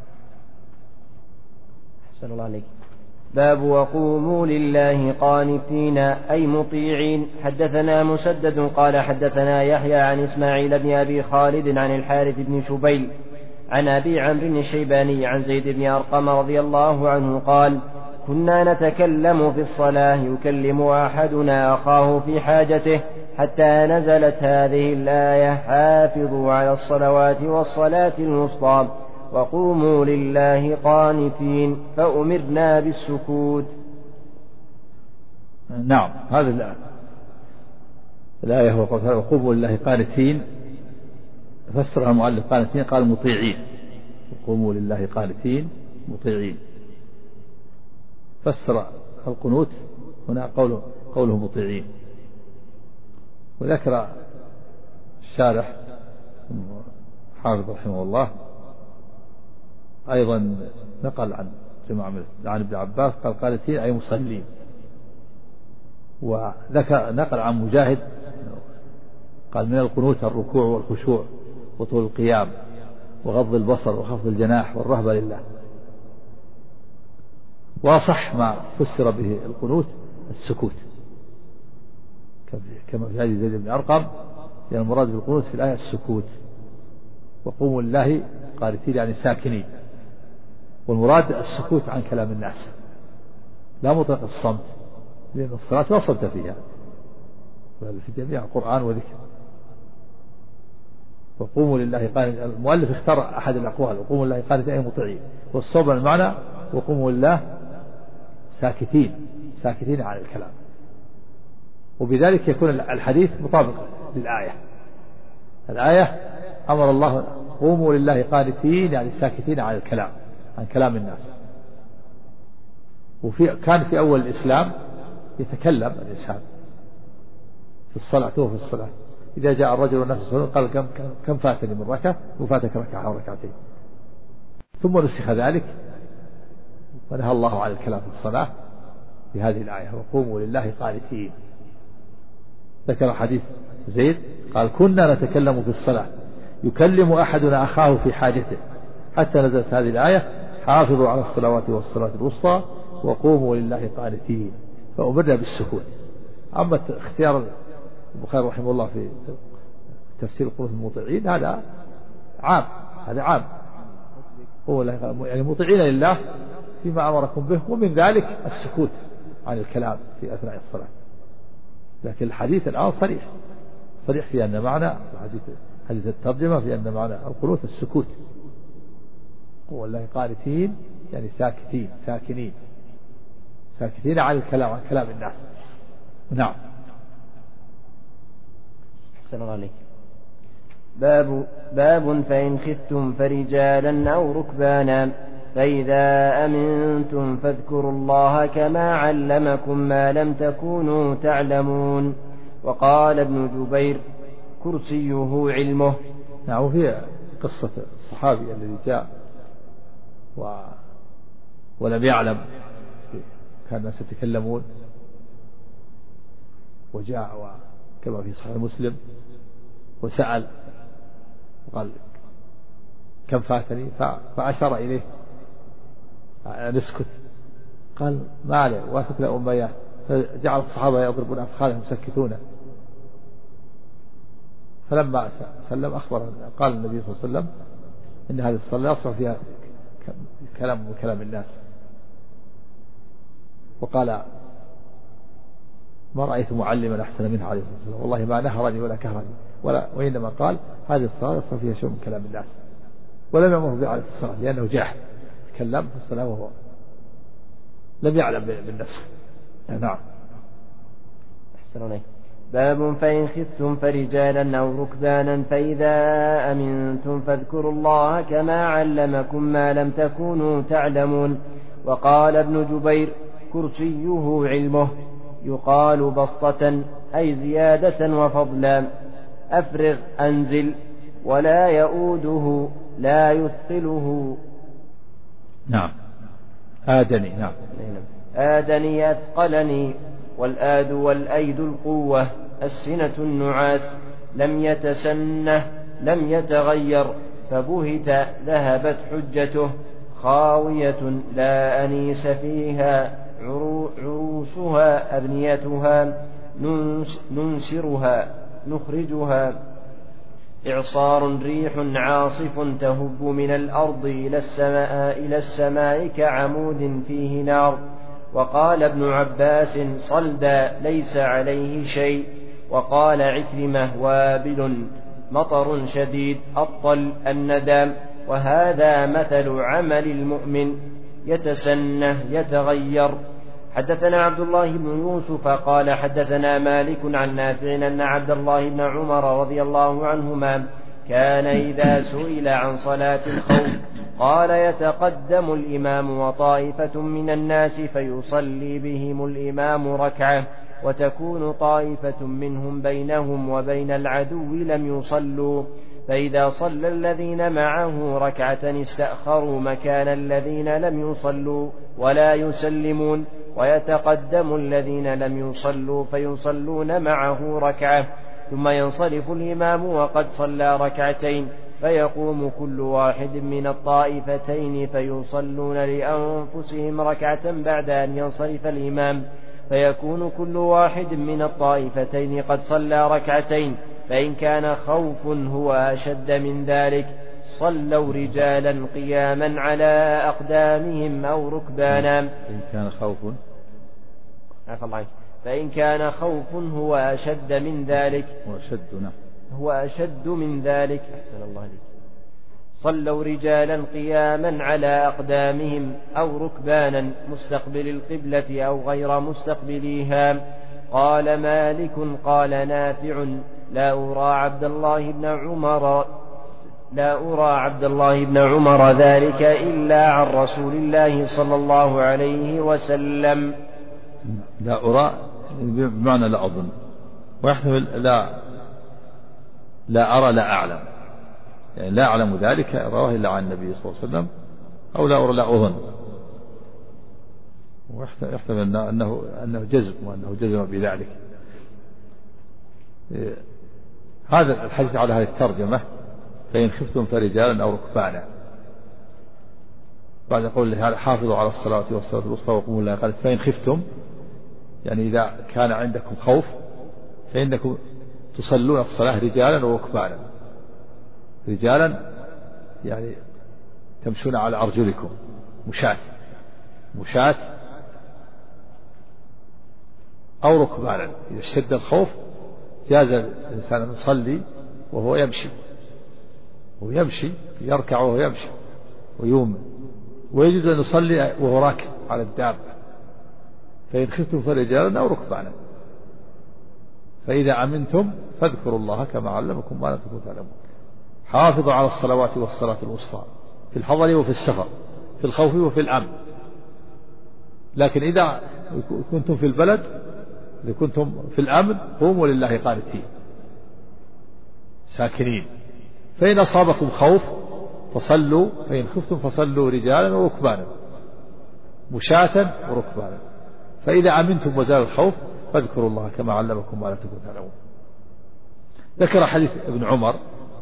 أحسن الله عليك. باب وقوموا لله قانتين أي مطيعين. حدثنا مسدد قال حدثنا يحيى عن إسماعيل بن أبي خالد عن الحارث بن شبيل عن أبي عمرو الشيباني عن زيد بن أرقم رضي الله عنه قال كنا نتكلم في الصلاة يكلم أحدنا أخاه في حاجته حتى نزلت هذه الآية حافظوا على الصلوات والصلاة الوسطى وقوموا لله قانتين فأمرنا بالسكوت. نعم. هذه الآية وقوموا لله قانتين، فسرها المؤلف قانتين قال مطيعين، وقوموا لله قانتين مطيعين. فسر القنوت هنا قوله مطيعين. وذكر الشارح حافظ رحمه الله أيضا نقل عن جماعة عن ابن عباس قال قانتين أي مصلين. وذكر نقل عن مجاهد قال من القنوت الركوع والخشوع وطول القيام وغض البصر وخفض الجناح والرهبة لله. وصح ما فسر به القنوت السكوت كما في حديث زيد بن أرقم، لأن المراد بالقنوت في الآية السكوت. وقوموا لله قانتين يعني ساكنين، والمراد السكوت عن كلام الناس، لا مطلق الصمت، لأن الصلاة لا صمت فيها بل في جميع القرآن وذكر. وقوموا لله قانتين، المؤلف اختار أحد الأقوال وقوموا لله قانتين أي مطيعين، والصواب المعنى وقوموا لله ساكتين عن الكلام، وبذلك يكون الحديث مطابق للآية. الآية أمر الله قوموا لله قانتين يعني ساكتين عن الكلام، عن كلام الناس. كان في أول الإسلام يتكلم الإنسان في الصلاة وفي الصلاة، إذا جاء الرجل والناس يصلون قال كم فاتني من ركعة وفاتك ركعة أو ركعتين، ثم نسخ ذلك ونهى الله عن الكلام في الصلاة بهذه الآية وقوموا لله قانتين. ذكر حديث زيد قال كنا نتكلم في الصلاة يكلم أحدنا أخاه في حاجته حتى نزلت هذه الآية حافظوا على الصلوات والصلاة الوسطى وقوموا لله قانتين فأمرنا بالسكوت. أما اختيار البخاري رحمه الله في تفسير القنوت المطيعين هذا عام، هو يعني مطيعين لله فيما أمركم به، ومن ذلك السكوت عن الكلام في أثناء الصلاة. لكن الحديث الآن صريح في أن معنى حديث الترجمة في أن معنى القنوت السكوت. والله قانتين يعني ساكتين عن الكلام، عن كلام الناس. نعم. أحسن الله عليك. باب فإن خفتم فرجالا أو ركبانا فإذا أمنتم فاذكروا الله كما علمكم ما لم تكونوا تعلمون. وقال ابن جبير كرسيه علمه. نعم. وفي قصة الصحابي الذي جاء ولم يعلم، كان الناس يتكلمون وجاء كما في صحيح مسلم وسأل وقال كم فاتني، فأشار إليه نسكت، قال ما عليه وافق لأمياه، فجعل الصحابة يضربون أفخاذهم يسكتونه، فلما سلم أخبر قال النبي صلى الله عليه وسلم إن هذه الصلاة يصلح فيها كلام وكلام الناس، وقال ما رأيت معلما أحسن منها عليه الصلاة والسلام، والله ما نهرني ولا كهرني وإنما قال هذه الصلاة يصلح فيها شيء من كلام الناس، ولم يأمر بإعادة الصلاة لأنه جاهل تكلم في الصلاة وهو لم يعلم بالنسخ. نعم. أحسن عليك. باب فإن خفتم فرجالا أو ركبانا فإذا أمنتم فاذكروا الله كما علمكم ما لم تكونوا تعلمون. وقال ابن جبير كرسيه علمه، يقال بسطة أي زيادة وفضلا. أفرغ أنزل ولا يؤوده لا يثقله. نعم. آدني. نعم. آدني أثقلني. والآد والأيد القوة. السنة النعاس. لم يتسنه لم يتغير فبهت ذهبت حجته. خاوية لا أنيس فيها عروشها أبنيتها ننشرها نخرجها. إعصار ريح عاصف تهب من الأرض إلى السماء كعمود فيه نار. وقال ابن عباس صلدا ليس عليه شيء. وقال عكرمة وابل مطر شديد الطل الندام. وهذا مثل عمل المؤمن يتسنه يتغير. حدثنا عبد الله بن يوسف قال حدثنا مالك عن نافع أن عبد الله بن عمر رضي الله عنهما كان إذا سئل عن صلاة الخوف قال يتقدم الإمام وطائفة من الناس فيصلي بهم الإمام ركعة وتكون طائفة منهم بينهم وبين العدو لم يصلوا، فإذا صلى الذين معه ركعة استأخروا مكان الذين لم يصلوا ولا يسلمون، ويتقدم الذين لم يصلوا فيصلون معه ركعة ثم ينصرف الإمام وقد صلى ركعتين، فيقوم كل واحد من الطائفتين فيصلون لأنفسهم ركعة بعد أن ينصرف الإمام، فيكون كل واحد من الطائفتين قد صلى ركعتين. فإن كان خوف هو أشد من ذلك صلوا رجالا قياما على أقدامهم أو ركبانا. فإن كان خوف هو أشد من ذلك أحسن الله عليك صلوا رجالا قياما على أقدامهم أو ركبانا مستقبل القبلة أو غير مستقبليها. قال مالك قال نافع لا أرى عبد الله بن عمر ذلك إلا عن رسول الله صلى الله عليه وسلم. لا أرى بمعنى لا أظن، ويحتمل لا أرى لا أعلم، يعني لا أعلم ذلك رواه إلا عن النبي صلى الله عليه وسلم، أو لا أرى لا أظن، ويحتمل أنه جزم وأنه جزم بذلك. هذا الحديث على هذه الترجمة فإن خفتم فرجالا أو ركبانا، بعد قول هذا حافظوا على الصلاة والصلاة الوسطى وقوموا لله، قالت فإن خفتم يعني إذا كان عندكم خوف فإنكم تصلون الصلاة رجالا وركبانا. رجالا يعني تمشون على أرجلكم مشاة أو ركبانا. إذا اشتد الخوف جاز الإنسان أن يصلي وهو يمشي يركع وهو يمشي ويوم، ويجوز أن يصلي وهو راكب على الدابة. فإن خفتم فرجالا أو ركبانا فإذا أمنتم فاذكروا الله كما علمكم ما لم تكونوا تعلمون. حافظوا على الصلوات والصلاة الوسطى في الحضر وفي السفر، في الخوف وفي الأمن. لكن إذا كنتم في البلد، إذا كنتم في الأمن قوموا لله قانتين ساكنين. فإن أصابكم خوف فصلوا، فإن خفتم فصلوا رجالا وركبانا مشاة وركبانا. فإذا أمنتم وزال الخوف فاذكروا الله كما علمكم ما لا تكونوا تعلمون. ذكر حديث ابن عمر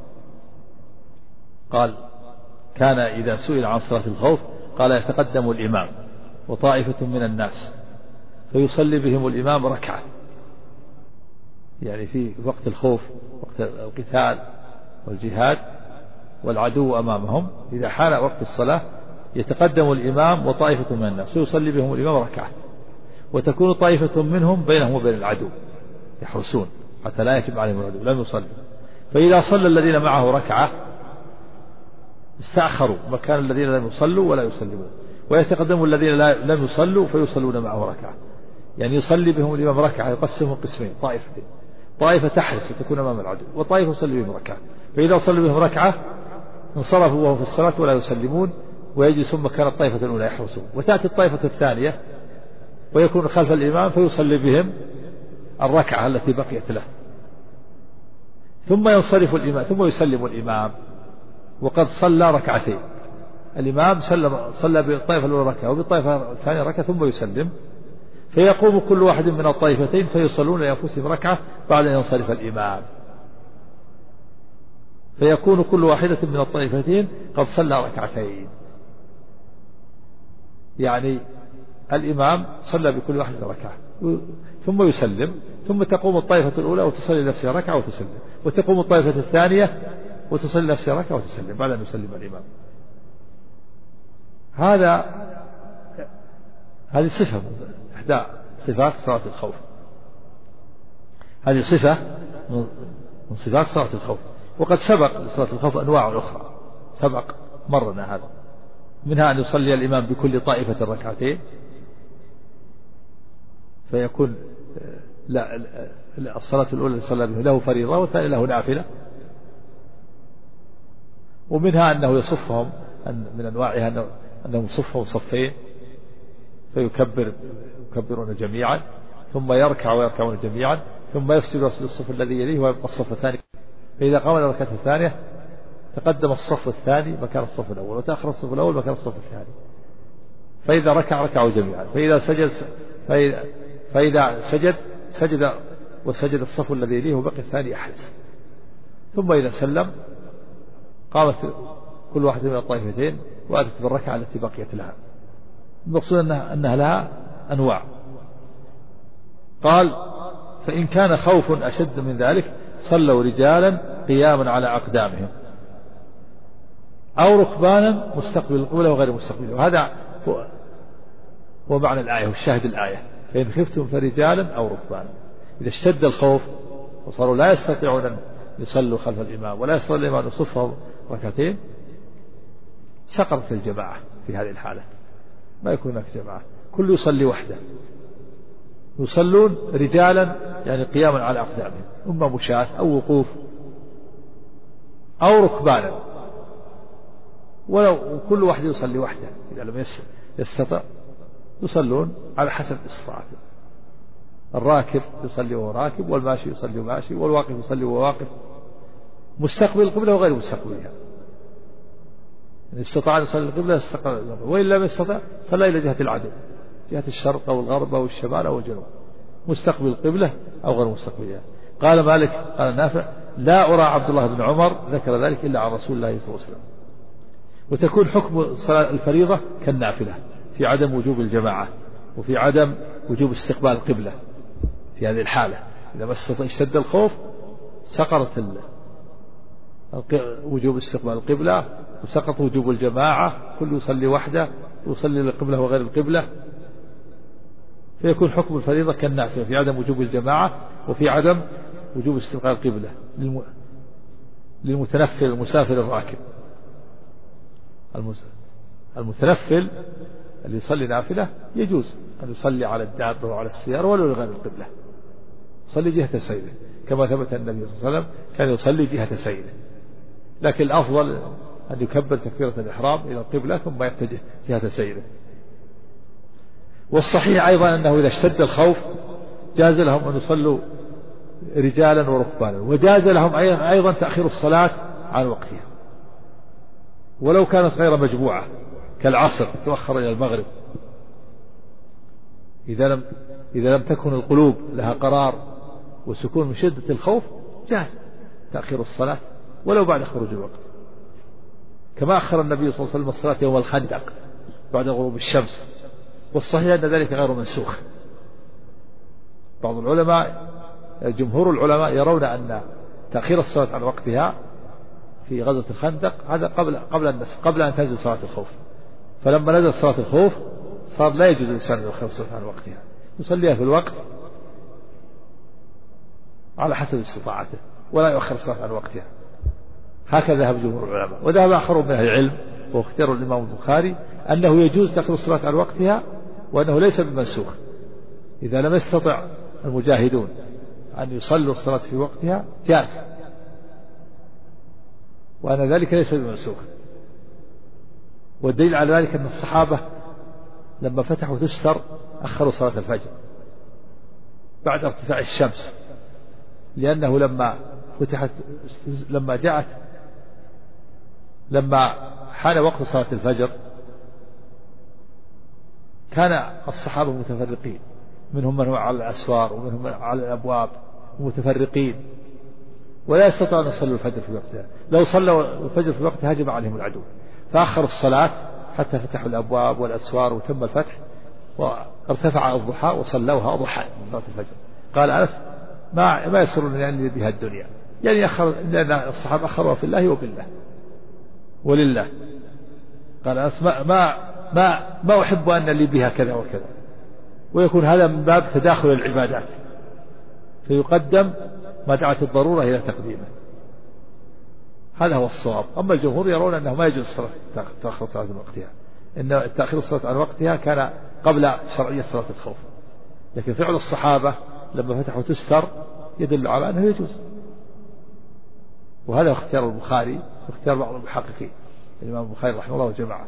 قال كان إذا سئل عن صلاة الخوف قال يتقدم الإمام وطائفة من الناس فيصلي بهم الإمام ركعة، يعني في وقت الخوف، وقت القتال والجهاد والعدو أمامهم، إذا حان وقت الصلاة يتقدم الإمام وطائفة من الناس ويصلي بهم الإمام ركعة، وتكون طائفة منهم بينهم وبين العدو يحرسون حتى لا يجب عليهم العدو، لم يصلي. فإذا صلى الذين معه ركعة استأخروا مكان الذين لم يصلوا ولا يسلمون، ويتقدم الذين لم يصلوا فيصلون معه ركعة، يعني يصلي بهم الإمام ركعة، يقسمهم قسمين، طائفتين، طائفة تحرس وتكون أمام العدو، وطائفة يصلي بهم ركعة. فإذا صلوا بهم ركعة انصرفوا وهم في الصلاة ولا يسلمون، ويجلسون مكان الطائفة الأولى يحرسون، وتأتي الطائفة الثانية ويكون خلف الإمام فيصلي بهم الركعة التي بقيت له، ثم ينصرف الإمام ثم يسلم الإمام وقد صلى ركعتين. الإمام صلى بالطائفة الأولى ركعة وبالطائفة الثانية ركعة ثم يسلم، فيقوم كل واحد من الطائفتين فيصلون لأنفسهم ركعة بعد أن ينصرف الإمام، فيكون كل واحدة من الطائفتين قد صلى ركعتين. يعني الإمام صلى بكل واحد ركعة ثم يسلم، ثم تقوم الطائفة الأولى وتصلي نفسها ركعة وتسلم، وتقوم الطائفة الثانية وتصلي نفسها ركعة وتسلم بعد أن يسلم الإمام. هذه صفة إحدى صفات صلاة الخوف، هذه صفة من صفات صلاة الخوف. وقد سبق لصلاة الخوف أنواع أخرى، سبق مرنا هذا، منها أن يصلي الإمام بكل طائفة ركعتين، فيكون لا الصلاة الأولى اللي صلى به له فريضة والثانية له نافلة. ومنها أنه يصفهم، من أنواعها أنه يصفهم صفين فيكبرون جميعا، ثم يركع ويركعون جميعا، ثم يسجد للصف الذي يليه ويبقى الصف الثاني. فإذا قام الركعة الثانية تقدم الصف الثاني مكان الصف الأول، وتأخر الصف الأول مكان الصف الثاني. فإذا ركع ركعوا جميعا، فإذا سجد وسجد الصف الذي يليه وبقي الثاني يحرس. ثم إذا سلم قامت كل واحدة من الطائفتين وأتت بالركعة التي بقيت لها. المقصود أنها لها أنواع. قال: فإن كان خوف أشد من ذلك صلوا رجالا قياما على أقدامهم أو ركبانا مستقبل القبلة وغير مستقبل. وهذا هو معنى الآية والشاهد الآية: فإن خفتم فرجالا أو ركبانا. إذا اشتد الخوف وصاروا لا يستطيعون أن يصلوا خلف الإمام ولا يستطيع الإمام أن يصفهم ركعتين، سقطت الجماعة في هذه الحالة، ما يكون هناك جماعة، كل يصلي وحده، يصلون رجالا يعني قياما على أقدامهم، إما مشاة أو وقوف أو ركبانا، ولو كل واحد يصلي وحده إذا لم يستطع يصلون على حسب استطاعته. الراكب يصلي وهو راكب، والماشي يصلي وهو ماشي، والواقف يصلي وهو واقف، مستقبل القبلة وغير مستقبلها. إن استطاع أن يصلي القبلة استقبل، وإن لم يستطع صلى إلى جهة العدو، جهة الشرق أو الغرب أو الشمال أو الجنوب، مستقبل القبلة أو غير مستقبلها. قال مالك قال نافع: لا أرى عبد الله بن عمر ذكر ذلك إلا عن رسول الله صلى الله عليه وسلم. وتكون حكم صلاة الفريضة كالنافلة في عدم وجوب الجماعة وفي عدم وجوب استقبال القبلة. في هذه الحالة إذا ما اشتد الخوف سقطت وجوب استقبال القبلة وسقط وجوب الجماعة، كل يصلي وحده ويصلي للقبلة وغير القبلة، فيكون حكم الفريضة كالنافلة في عدم وجوب الجماعة وفي عدم وجوب استقبال القبلة للمتنفل المسافر الراكب. المتنفل اللي يصلي نافلة يجوز أن يصلي على الدابة وعلى السيارة ولو لغير القبلة، يصلي جهة سيره كما ثبت النبي صلى الله عليه وسلم كان يصلي جهة سيره، لكن الأفضل أن يكبر تكبيرة الإحرام إلى القبلة ثم يتجه جهة سيره. والصحيح أيضا أنه إذا اشتد الخوف جاز لهم أن يصلوا رجالا وركبانا، وجاز لهم أيضا تأخير الصلاة عن وقتها ولو كانت غير مجموعة كالعصر تؤخر إلى المغرب. إذا لم تكن القلوب لها قرار وسكون من شدة الخوف جاز تأخير الصلاة ولو بعد خروج الوقت، كما أخر النبي صلى الله عليه وسلم الصلاة يوم الخندق بعد غروب الشمس، والصحيح أن ذلك غير منسوخ. بعض العلماء جمهور العلماء يرون أن تأخير الصلاة عن وقتها في غزوة الخندق هذا قبل أن تنزل صلاة الخوف، فلما نزل صلاة الخوف صار لا يجوز الإنسان أن يؤخر الصلاة عن وقتها، يصليها في الوقت على حسب استطاعته ولا يؤخر الصلاة عن وقتها. هكذا ذهب جمهور العلماء. وذهب آخرون من أهل العلم واختاروا الإمام البخاري أنه يجوز تأخير الصلاة عن وقتها وأنه ليس بمنسوخ، إذا لم يستطع المجاهدون أن يصلوا الصلاة في وقتها جاز، وأن ذلك ليس بمنسوخ. والدليل على ذلك أن الصحابة لما فتحوا تستر أخروا صلاة الفجر بعد ارتفاع الشمس، لأنه لما حان وقت صلاة الفجر كان الصحابة متفرقين، منهم من هو على الأسوار ومنهم من على الأبواب متفرقين ولا يستطيعون أن يصلوا الفجر في وقتها، لو صلوا الفجر في وقتها هجم عليهم العدو، فأخروا الصلاة حتى فتحوا الأبواب والأسوار وتم الفتح وارتفع الضحى وصلوها ضحى صلاة الفجر. قال أنس ما يسرون يعني بها الدنيا، يعني لأن الصحابة أخروا في الله وبالله ولله. قال أنس ما أحب أن لي بها كذا وكذا، ويكون هذا من باب تداخل العبادات فيقدم ما دعت الضرورة إلى تقديمه، هذا هو الصواب. أما الجمهور يرون أنه ما يجوز تأخير الصلاة عن وقتها، إن تأخير الصلاة عن وقتها كان قبل شرعية صلاة الخوف، لكن فعل الصحابة لما فتحوا تستر يدل على أنه يجوز، وهذا هو اختيار البخاري واختيار بعض المحققين، الإمام البخاري رحمه الله وجماعة.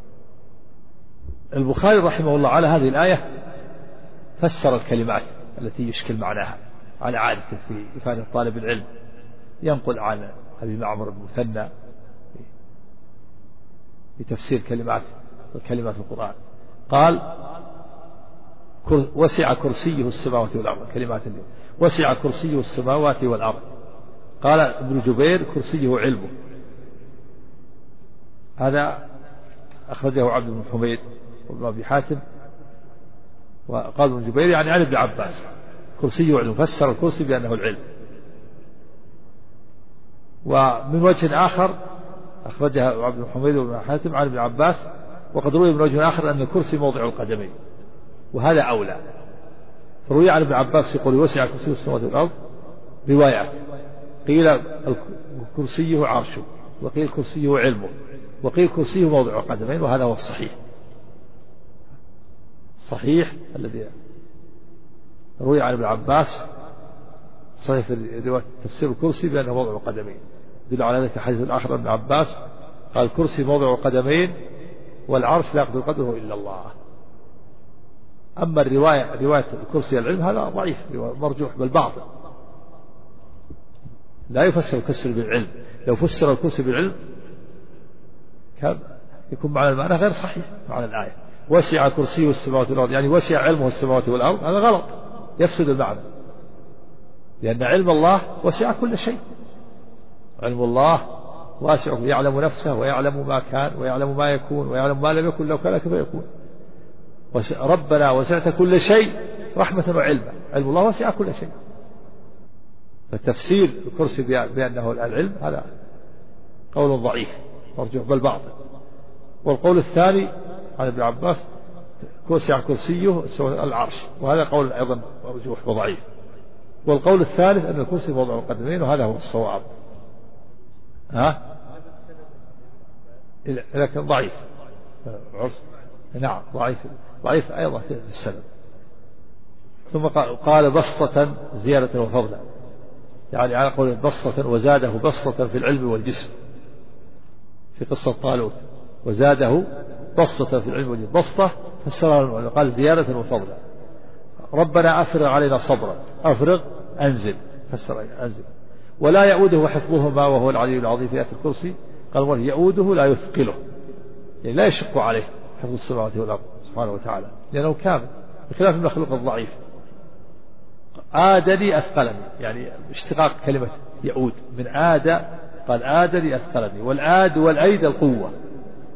البخاري رحمه الله على هذه الآية فسر الكلمات التي يشكل معناها على عادته في إفادة طالب العلم، ينقل عن أبي معمر المثنى في تفسير كلمات القرآن، قال وسع كرسيه السماوات والأرض، كلمات اليوم وسع كرسيه السماوات والأرض. قال ابن جبير كرسيه علمه، هذا أخرجه عبد بن حميد وابن أبي حاتم. وقال ابن جبير يعني عن ابن عباس كرسيه علمه، فسر الكرسي بأنه العلم. ومن وجه آخر أخرجها عبد بن حميد وابن حاتم عن ابن عباس، وقد روي من وجه آخر أن الكرسي موضع القدمين، وهذا أولى. فروي عن ابن عباس في قوله وسع كرسيه السماوات والأرض روايات، قيل كرسيه عرشه، وقيل كرسيه علمه، وقيل كرسيه موضع القدمين، وهذا هو الصحيح الذي روي عن ابن عباس صحيح في رواية تفسير الكرسي بأنه موضع القدمين، يدل على ذلك الحديث الآخر ابن عباس قال الكرسي موضع القدمين والعرش لا يقدر قدره إلا الله. أما رواية الكرسي العلم هذا ضعيف مرجوح بل باطل، لا يفسر الكرسي بالعلم، لو فسر الكرسي بالعلم كان يكون معنى المعنى غير صحيح معنى الآية. وسع كرسيه السماوات والأرض يعني وسع علمه السماوات والأرض، هذا غلط يفسد المعنى، لأن علم الله وسع كل شيء، علم الله واسع يعلم نفسه ويعلم ما كان ويعلم ما يكون ويعلم ما لم يكن لو كان كيف يكون. ربنا وسعت كل شيء رحمة وعلما، علم الله وسع كل شيء. فتفسير الكرسي بأنه العلم هذا قول ضعيف مرجوح بل باطل. والقول الثاني عن ابن عباس وسع كرسيه العرش، وهذا قول أيضا مرجوح وضعيف. والقول الثالث أن الكرسي موضع القدمين، وهذا هو الصواب. لكن ضعيف نعم ضعيف أيضا في السند. ثم قال بسطة زيادة وفضلا، يعني على قول بسطة وزاده بسطة في العلم والجسم في قصة طالوت، وزاده بسطة في العلم والجسم، بسطة فسرها قال زيادة وفضلا. ربنا أفرغ علينا صبرا، أفرغ أنزل، فسر أنزل. ولا يؤوده حفظهما وهو العلي العظيم في آية الكرسي، قال يؤوده لا يثقله، يعني لا يشق عليه حفظ السماوات والأرض سبحانه وتعالى لأنه كامل بخلاف المخلوق الضعيف. آدني أثقلني، يعني اشتقاق كلمة يؤود من آد، قال آدني أثقلني، والآد والأيد القوة.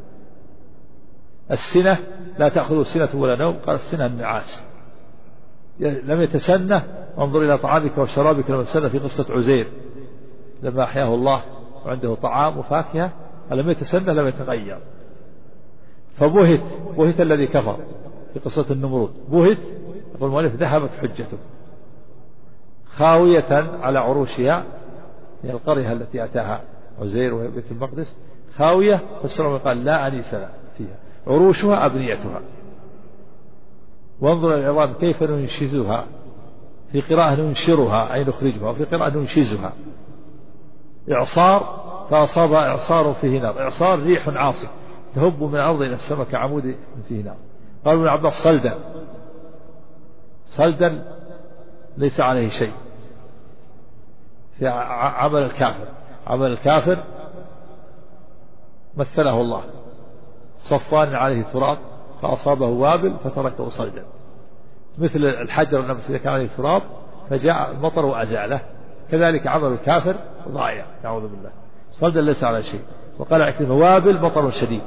السنة لا تأخذ سنة ولا نوم، قال السنة النعاس، لم يتسنه. انظر إلى طعامك وشرابك لما تسنى في قصة عزير لما أحياه الله وعنده طعام وفاكهة لم يتسنه لم يتغير. فبهت الذي كفر في قصة النمرود، بهت يقول المؤلف ذهبت حجته، خاوية على عروشها، هي القرية التي أتاها عزير وهي بيت المقدس، خاوية فسروا قال لا أنيس فيها، عروشها أبنيتها. وانظر العظام كيف ننشزها، في قراءة ننشرها أي نخرجها، وفي قراءة ننشزها. إعصار فأصابها إعصار فيه نار، إعصار ريح عاصف تهب من الأرض إلى السماء كعمود فيه نار. قال ابن عباس صلدا ليس عليه شيء، في عمل الكافر مثله الله، صفان عليه تراب فأصابه وابل فتركه صلدا، مثل الحجر لما كان عليه تراب فجاء المطر وأزاله، كذلك عمل الكافر ضائع نعوذ بالله، صلدا ليس على شيء. وقال عكرمة وابل مطر شديد،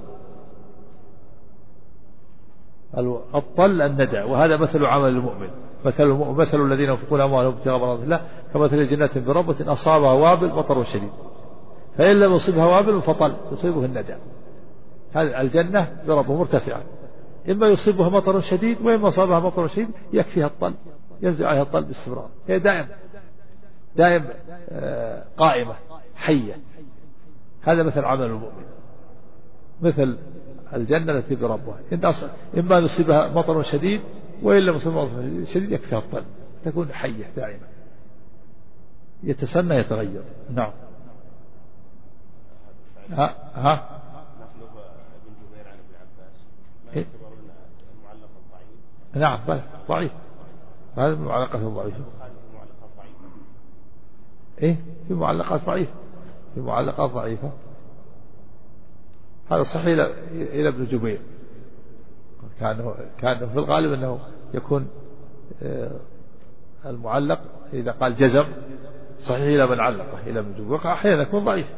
الطل الندى، وهذا مثل عمل المؤمن، مثل الذين ينفقون أموالهم ابتغاء مرضات الله كمثل جنة بربوة أصابها وابل مطر شديد، فإن لم يصبها وابل فطل يصيبه الندى. هذه الجنة بربوة مرتفعة، إما يصيبها مطر شديد وإما أصابها مطر شديد يكفيها الطل، ينزل عليها الطل باستمرار، هي دائم قائمة حية. هذا مثل عمل المؤمن، مثل الجنة التي بربوها، إما يصيبها مطر شديد وإن لم يصيبها مطر شديد يكفيها الطل، تكون حية دائما، يتسنى يتغير. نعم. ها نخلف ابن جبير عن ابن عباس ما يعتبر المعلق الضعيف؟ نعم بل ضعيف، هذا المعلقات الضعيفة. إيه في معلقات ضعيفة، هذا صحيح إلى ابن جبير، كان في الغالب أنه يكون المعلق إذا قال جزم صحيح إلى من علقه إلى ابن جبير، أحيانا يكون ضعيف،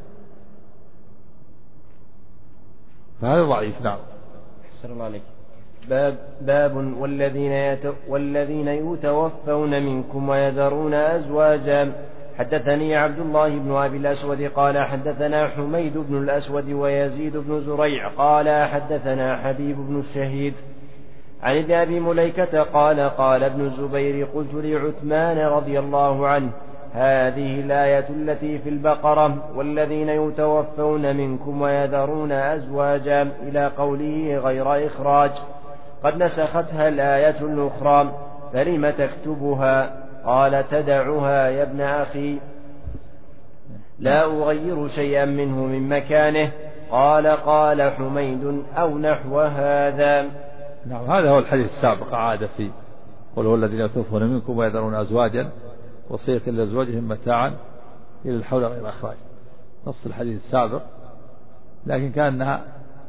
فهذا ضعيف. نعم. أحسن الله عليك. باب والذين يتوفون منكم ويذرون أزواجا. حدثني عبد الله بن أبي الأسود قال حدثنا حميد بن الأسود ويزيد بن زريع قال حدثنا حبيب بن الشهيد عن ابن أبي مليكة قال ابن الزبير قلت لعثمان رضي الله عنه هذه الآية التي في البقرة والذين يتوفون منكم ويذرون أزواجا إلى قوله غير إخراج قد نسختها الآية الأخرى فلم تكتبها؟ قال تدعها يا ابن أخي لا أغير شيئا منه من مكانه. قال حميد أو نحو هذا. نعم هذا هو الحديث السابق عاد فيه، قل هو الذين يتوفون منكم ويذرون أزواجا وصية لأزواجهم متاعا إلى الحول غير إخراج، نص الحديث السابق، لكن كأنها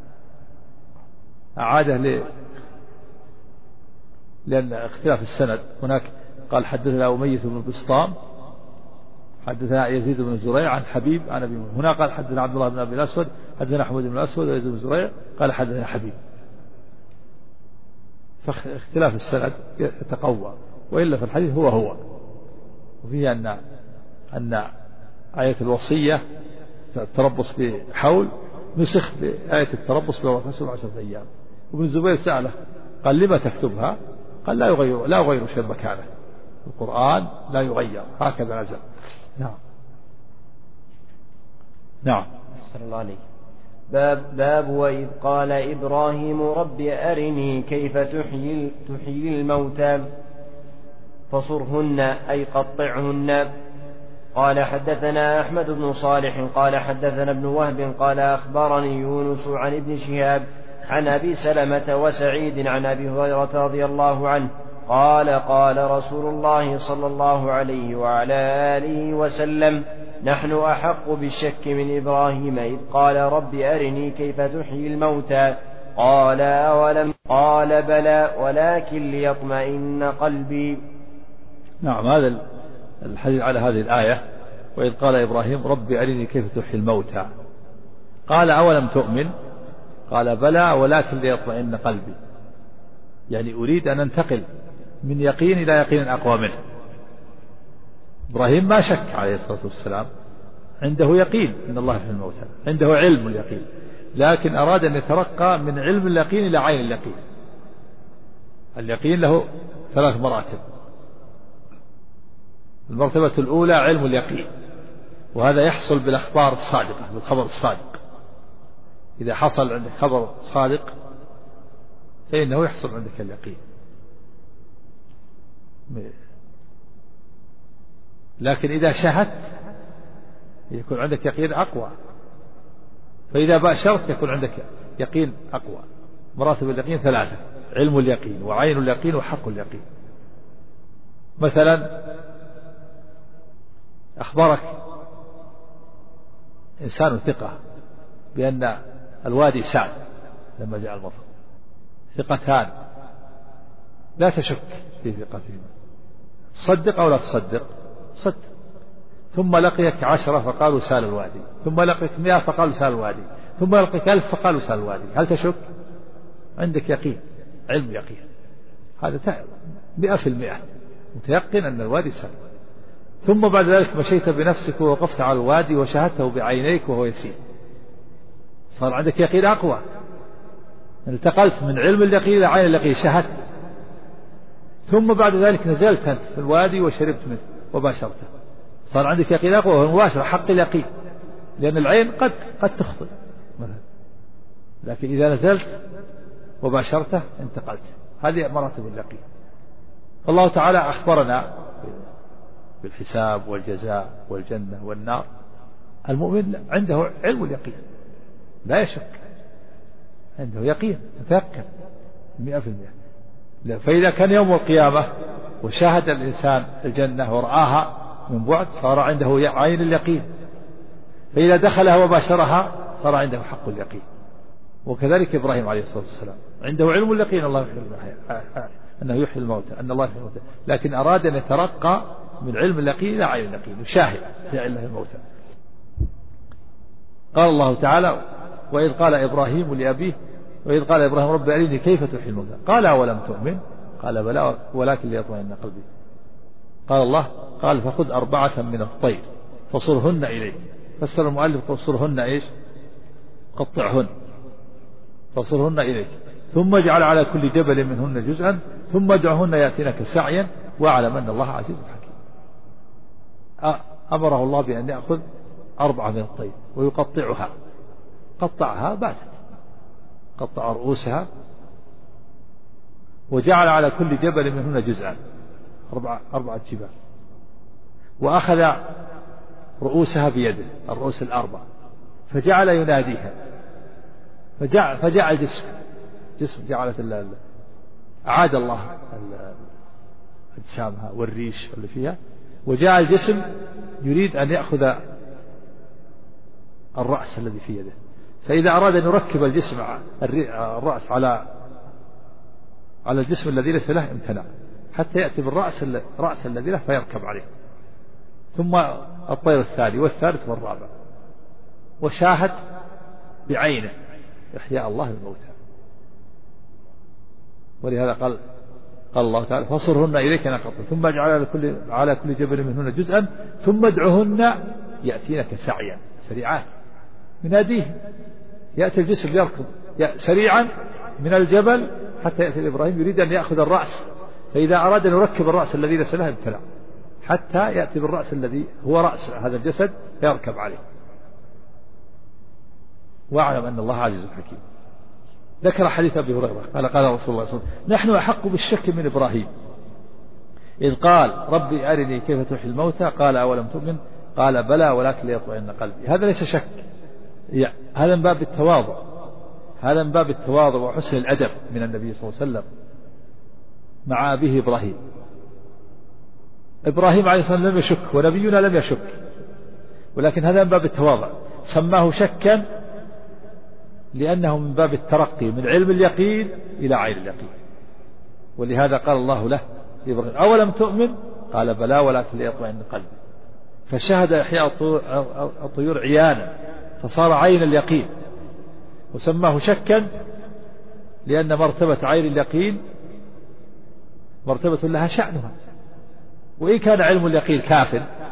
أعاده لأن اختلاف السند. هناك قال حدثنا أمية بن بسطام حدثنا يزيد بن زريع عن حبيب عن أبي، هنا قال حدثنا عبد الله بن أبي الأسود حدثنا حميد بن الأسود ويزيد بن زريع قال حدثنا حبيب، فاختلاف السند يتقوى، وإلا في الحديث هو وفيه أن آية الوصية التربص بحول نسخ بآية التربص بوفاة 10 أيام. وابن الزبير سأله قال لما تكتبها؟ قال لا يغير شيء مكانه، القرآن لا يغير هكذا نزل. نعم. أحسن الله عليك. باب وإذ قال إبراهيم رب أرني كيف تحيي الموتى فصرهن أي قطعهن. قال حدثنا أحمد بن صالح قال حدثنا ابن وهب قال أخبرني يونس عن ابن شهاب عن أبي سلمة وسعيد عن أبي هريرة رضي الله عنه قال رسول الله صلى الله عليه وعلى آله وسلم نحن أحق بالشك من إبراهيم إذ قال رب أرني كيف تحيي الموتى قال أولم قال بلى ولكن ليطمئن قلبي. نعم هذا الحديث على هذه الآية وإذ قال إبراهيم رب أرني كيف تحيي الموتى قال أولم تؤمن قال بلى ولكن ليطمئن قلبي، يعني أريد أن أنتقل من يقين إلى يقين أقوى منه. إبراهيم ما شك عليه الصلاة والسلام، عنده يقين أن الله يحيي الموتى، عنده علم اليقين، لكن أراد أن يترقى من علم اليقين إلى عين اليقين. اليقين له 3 مراتب. المرتبة الأولى علم اليقين، وهذا يحصل بالأخبار الصادقة، بالخبر الصادق. إذا حصل عندك خبر صادق فإنه يحصل عندك اليقين. لكن إذا شاهدت يكون عندك يقين أقوى، فإذا باشرت يكون عندك يقين أقوى. مراتب اليقين 3: علم اليقين وعين اليقين وحق اليقين. مثلا أخبرك إنسان ثقة بأن الوادي سال لما جاء المطر، ثقتان لا تشك في ثقتهما، تصدق أو لا تصدق؟ صدق. ثم لقيك 10 فقالوا سال الوادي، ثم لقيك 100 فقالوا سال الوادي، ثم لقيك 1000 فقالوا سال الوادي، هل تشك؟ عندك يقين، علم يقين، هذا 100% متيقن أن الوادي سال. ثم بعد ذلك مشيت بنفسك ووقفت على الوادي وشاهدته بعينيك وهو يسير، صار عندك يقين أقوى، انتقلت من علم اليقين إلى عين اليقين، شاهدت. ثم بعد ذلك نزلت أنت في الوادي وشربت منه وباشرته، صار عندك يقين أقوى وهو مباشرة حق اليقين، لأن العين قد تخطئ، لكن إذا نزلت وباشرته انتقلت. هذه مراتب اليقين. الله تعالى أخبرنا بالحساب والجزاء والجنة والنار. المؤمن عنده علم اليقين لا يشك، عنده يقين متيقن 100%. فإذا كان يوم القيامة وشاهد الإنسان الجنة ورآها من بعد صار عنده عين اليقين، فإذا دخلها وباشرها صار عنده حق اليقين. وكذلك إبراهيم عليه الصلاة والسلام عنده علم اليقين الله أنه يحيي الموتى، أن الله يحيي الموتى، لكن أراد أن يترقى من علم اليقين إلى عين اليقين، يشاهد في علم الموتى. قال الله تعالى: وإذ قال إبراهيم لأبيه وإذ قال إبراهيم رب أرني كيف تحيي الموتى قال أولم تؤمن قال بلى ولكن ليطمئن قلبي. قال الله قال فخذ 4 من الطير فصرهن إليك. فسر المؤلف فصرهن إيش؟ قطعهن، فصرهن إليك، ثم اجعل على كل جبل منهن جزءا ثم ادعهن يأتينك سعيا واعلم أن الله عزيز حكيم. أمره الله بأن يأخذ 4 من الطير ويقطعها، قطعها باتت، قطع رؤوسها وجعل على كل جبل منهن جزءا، 4 جبال، وأخذ رؤوسها بيده، الرؤوس 4، فجعل يناديها، فجاء الجسم جعلت أعاد الله أجسامها والريش اللي فيها، وجاء الجسم يريد أن يأخذ الرأس الذي في يده، فإذا أراد أن يركب الجسم الرأس على الجسم الذي ليس له امتنع حتى يأتي بالرأس الذي له فيركب عليه، ثم الطير الثاني والثالث والرابع، وشاهد بعينه إحياء الله الموتى. ولهذا قال الله تعالى فصرهن إليك نقطة ثم اجعل على كل جبل منهن جزءا ثم ادعهن يأتينك سعيا، سريعات، يناديه، يأتي الجسم يركض سريعا من الجبل حتى يأتي إبراهيم يريد أن يأخذ الرأس، فإذا أراد أن يركب الرأس الذي ليس له امتنع حتى يأتي بالرأس الذي هو رأس هذا الجسد فيركب عليه. واعلم أن الله عزيز حكيم. ذكر حديث أبي هريرة قال قال رسول الله صلى الله عليه وسلم نحن أحق بالشك من إبراهيم إذ قال ربي أرني كيف تحيي الموتى قال أولم تؤمن قال بلى ولكن ليطمئن قلبي. هذا ليس شك، هذا من باب التواضع، هذا من باب التواضع وحسن الأدب من النبي صلى الله عليه وسلم مع أبيه إبراهيم. إبراهيم عليه الصلاة والسلام لم يشك ونبينا لم يشك، ولكن هذا من باب التواضع، سماه شكا لأنه من باب الترقي من علم اليقين إلى عين اليقين. ولهذا قال الله له إبراهيم أولم تؤمن قال بلى ولكن ليطمئن قلبي، فشهد إحياء الطيور عيانا فصار عين اليقين، وسماه شكا لأن مرتبة عين اليقين مرتبة لها شأنها، وإن كان علم اليقين كاف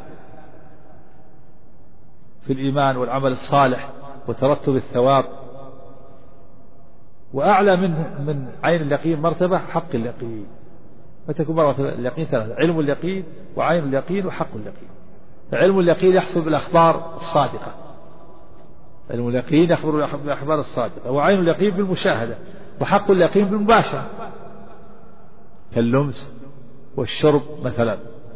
في الإيمان والعمل الصالح وترتب الثواب، وأعلى من عين اليقين مرتبة حق اليقين، فتكون مرتبة اليقين ثلاثة: علم اليقين وعين اليقين وحق اليقين. علم اليقين يحصل بالأخبار الصادقة، علم اليقين يخبر بالأخبار الصادقة، وعين اليقين بالمشاهدة، وحق اليقين بالمباشرة كاللمس والشرب مثلا.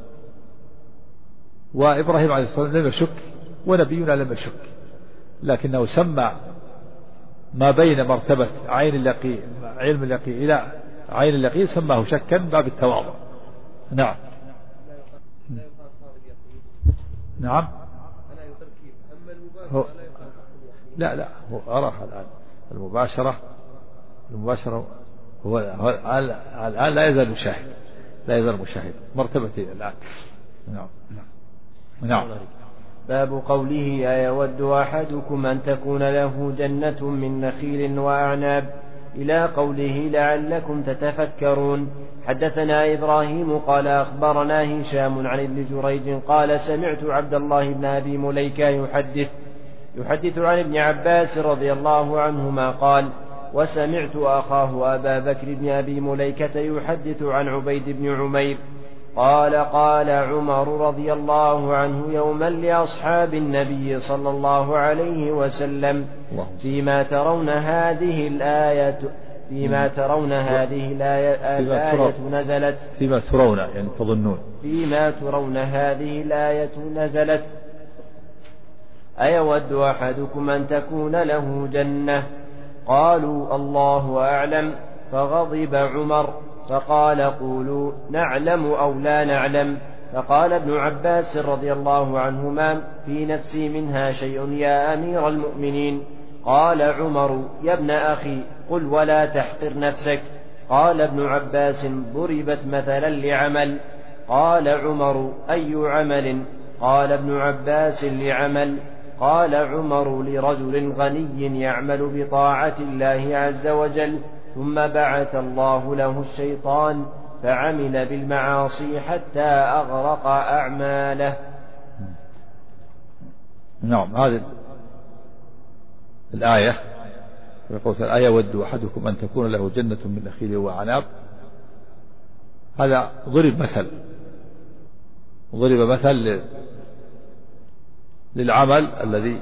وإبراهيم عليه الصلاة والسلام لم يشك، ونبينا لم يشك، لكنه سمى ما بين مرتبة عين اليقين علم اليقين إلى عين اليقين سماه شكا باب التواضع. نعم. نعم. لا هو أراها الآن المباشرة هو الآن لا يزال مشاهد مرتبتين الآن. نعم. باب قوله: أيود أحدكم أن تكون له جنة من نخيل وأعناب، إلى قوله: لعلكم تتفكرون. حدثنا إبراهيم قال أخبرنا هشام عن ابن جريج قال: سمعت عبد الله بن أبي مليكة يحدث عن ابن عباس رضي الله عنهما قال: وسمعت أخاه أبا بكر بن أبي مليكة يحدث عن عبيد بن عمير قال: قال عمر رضي الله عنه يوما لأصحاب النبي صلى الله عليه وسلم: فيما ترون هذه الآية نزلت. فيما ترون يعني تظنون. فيما ترون هذه الآية نزلت: أيود أحدكم أن تكون له جنة؟ قالوا: الله أعلم. فغضب عمر فقال: قولوا نعلم أو لا نعلم. فقال ابن عباس رضي الله عنهما: في نفسي منها شيء يا أمير المؤمنين. قال عمر: يا ابن أخي قل ولا تحقر نفسك. قال ابن عباس: ضربت مثلا لعمل. قال عمر: أي عمل؟ قال ابن عباس: لعمل. قال عمر: لرجل غني يعمل بطاعة الله عز وجل، ثم بعث الله له الشيطان فعمل بالمعاصي حتى أغرق أعماله. نعم. هذه الآية يقول: الآية: ود أحدكم أن تكون له جنة من نخيل وأعناب. هذا ضرب مثل للعمل الذي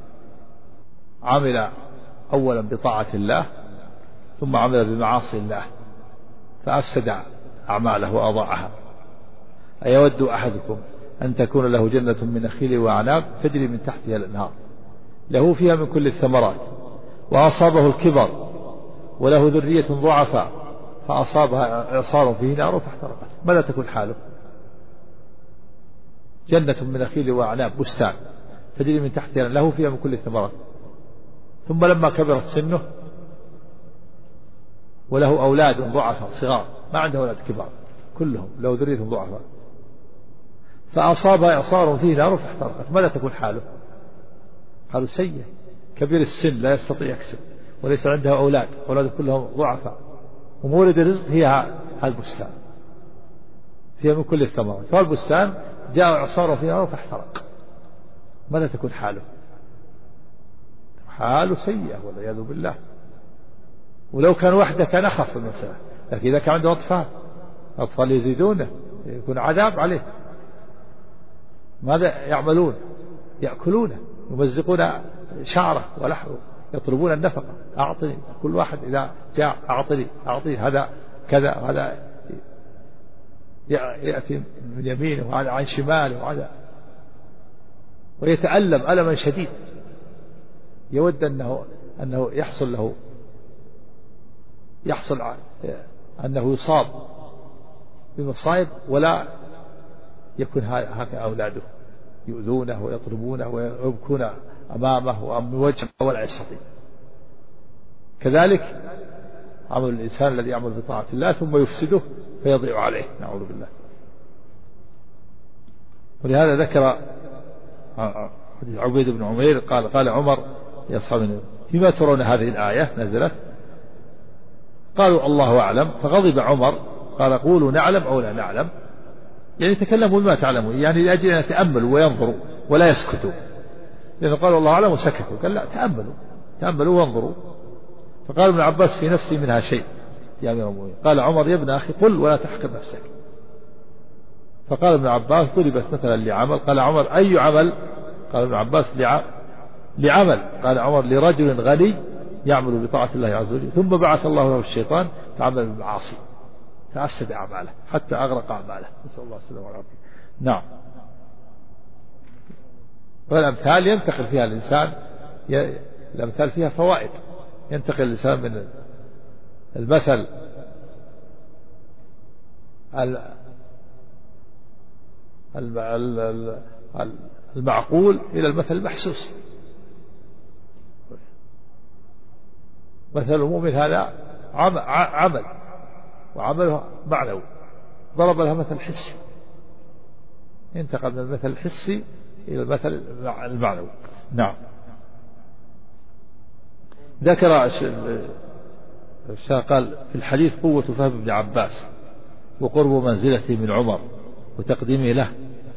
عمل أولا بطاعة الله ثم عمل بمعاصي الله فأفسد أعماله وأضاعها. أيود أحدكم أن تكون له جنة من نخيل وأعناب تجري من تحتها الأنهار له فيها من كل الثمرات، وأصابه الكبر وله ذرية ضعفاء فأصابها إعصار فيه نار فاحترقت، ماذا تكون حاله؟ جنة من نخيل وأعناب بستان تجري من تحتها له فيها من كل الثمرات، ثم لما كبرت سنه وله أولاد ضعفاء صغار ما عنده أولاد كبار كلهم له ذرية ضعفاء فأصابها إعصار فيه نار فاحترقت، ماذا تكون حاله؟ حاله سيء، كبير السن لا يستطيع يكسب وليس عنده أولاد كلهم ضعفاء، ومورد الرزق هي البستان فيها من كل الثمرات، فالبستان جاء إعصار فيه نار فاحترق، ماذا تكون حاله؟ حاله سيئة والعياذ بالله. ولو كان وحده كان أخف المسألة، لكن إذا كان عنده أطفال يزيدونه يكون عذاب عليه. ماذا يعملون؟ يأكلونه، يمزقون شعره ولحمه، يطلبون النفقة، أعطني، كل واحد إذا جاء أعطني هذا كذا، هذا يأتي من يمينه وهذا عن شماله وهذا، ويتألم ألما شديد، يود أنه يحصل أنه يصاب بمصائب ولا يكون هكذا أولاده يؤذونه ويطلبونه ويبكون أمامه وأمام وجهه ولا يستطيع. كذلك عمل الإنسان الذي يعمل بطاعة الله ثم يفسده فيضيع عليه، نعوذ بالله. ولهذا ذكر عبيد بن عمير قال عمر لأصحابه: فيما ترون هذه الآية نزلت؟ قالوا: الله أعلم. فغضب عمر قال قولوا نعلم أو لا نعلم، يعني تكلموا بما تعلمون، يعني لأجل أن يتأملوا وينظروا ولا يسكتوا، لأنه قال الله أعلم وسكتوا، قال لا تأملوا وانظروا. فقال ابن عباس في نفسي منها شيء يا أمير المؤمنين. قال عمر يا ابن أخي قل ولا تحقر نفسك. فقال ابن عباس ضربت مثلا لعمل. قال عمر أي عمل؟ قال ابن عباس لعمل. قال عمر لرجل غني يعمل بطاعة الله عز وجل ثم بعث الله له الشيطان فعمل بالمعاصي فأفسد أعماله حتى أغرق أعماله، نسأل الله السلامة والعافية. نعم. والأمثال ينتقل فيها الإنسان، الأمثال فيها فوائد، ينتقل الإنسان من المثل المعقول إلى المثل المحسوس. مثل المؤمن هذا عمل وعمله معنوي، ضرب لها مثل حسي، انتقل من المثل الحسي إلى المثل المعنوي. نعم. ذكر قال في الحديث قوة فهم ابن عباس وقرب منزلته من عمر وتقديمه له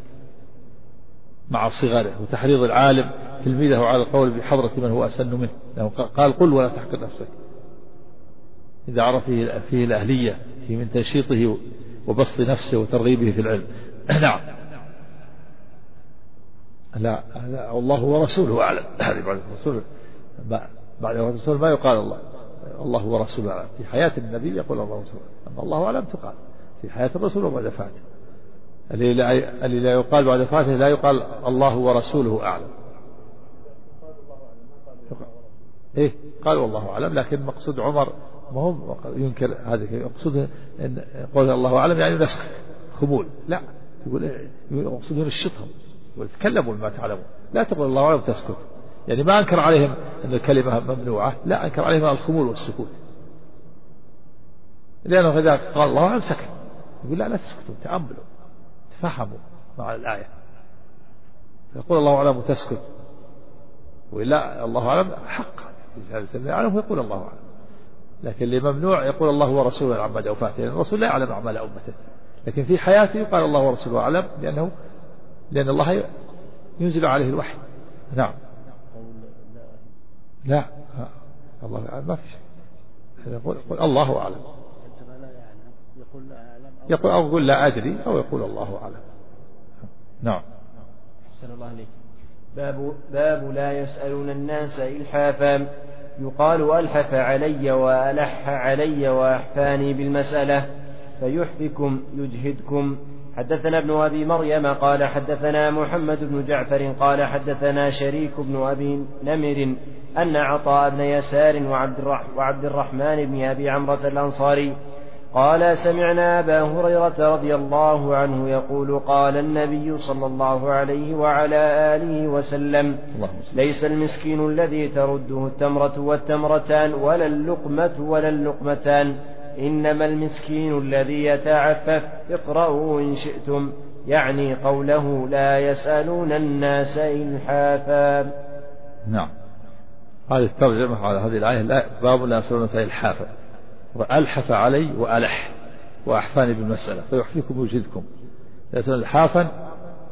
مع صغره وتحريض العالم تلميذه على القول بحضرة من هو أسن منه. قال قل ولا تحقر نفسك، إذا عرف فيه الأهلية في من تنشيطه وبسط نفسه وترغيبه في العلم. نعم. لا الله ورسوله أعلم. هذه بعد الرسول، بعد الرسول ما يقال الله ورسوله أعلم. في حياة النبي يقول الله ورسوله، أما الله أعلم تقال في حياة الرسول وبعد فاته. اللي لا يقال بعد فاته لا يقال الله ورسوله أعلم. إيه قال والله أعلم، لكن مقصود عمر ما هو ينكر هذا، يقصد إن قول الله أعلم يعني نسكت خمول، لا يقول يقصد ينشطهم ويتكلموا بما تعلمون، لا تقول الله أعلم تسكت، يعني ما أنكر عليهم أن الكلمة ممنوعة، لا أنكر عليهم الخمول والسكوت، لأنه إذا قال الله أعلم سكت، يقول لا تسكتوا تأملوا تفهموا مع الآية، يقول الله أعلم وتسكت، وإلا الله أعلم حق يعلم ويقول الله أعلم. لكن اللي ممنوع يقول الله ورسوله عما وفاته، لأن الرسول لا يعلم أعمال أمته، لكن في حياته يقال الله ورسوله أعلم، لأن الله ينزل عليه الوحي. نعم. لا الله أعلم ما في شيء، يقول الله أعلم، يقول أو يقول لا أدري أو يقول الله أعلم. نعم. أحسن الله عليك. باب لا يسألون الناس إلحافا. يقال ألحف علي وألح علي وأحفاني بالمسألة فيحفكم يجهدكم. حدثنا ابن أبي مريم قال حدثنا محمد بن جعفر قال حدثنا شريك بن أبي نمر أن عطاء بن يسار وعبد الرحمن بن أبي عمرة الأنصاري قال سمعنا أبا هريرة رضي الله عنه يقول قال النبي صلى الله عليه وعلى آله وسلم ليس المسكين الذي ترده التمرة والتمرتان ولا اللقمة ولا اللقمتان، إنما المسكين الذي يتعفف. اقرأوا إن شئتم، يعني قوله لا يسألون الناس إلحافا. نعم. هذه الترجمة على هذه الآية باب لا يسألون الناس إلحافا، وألحف علي وألح وأحفاني بالمسألة فيحفيكم ويجهدكم. يسألون إلحافا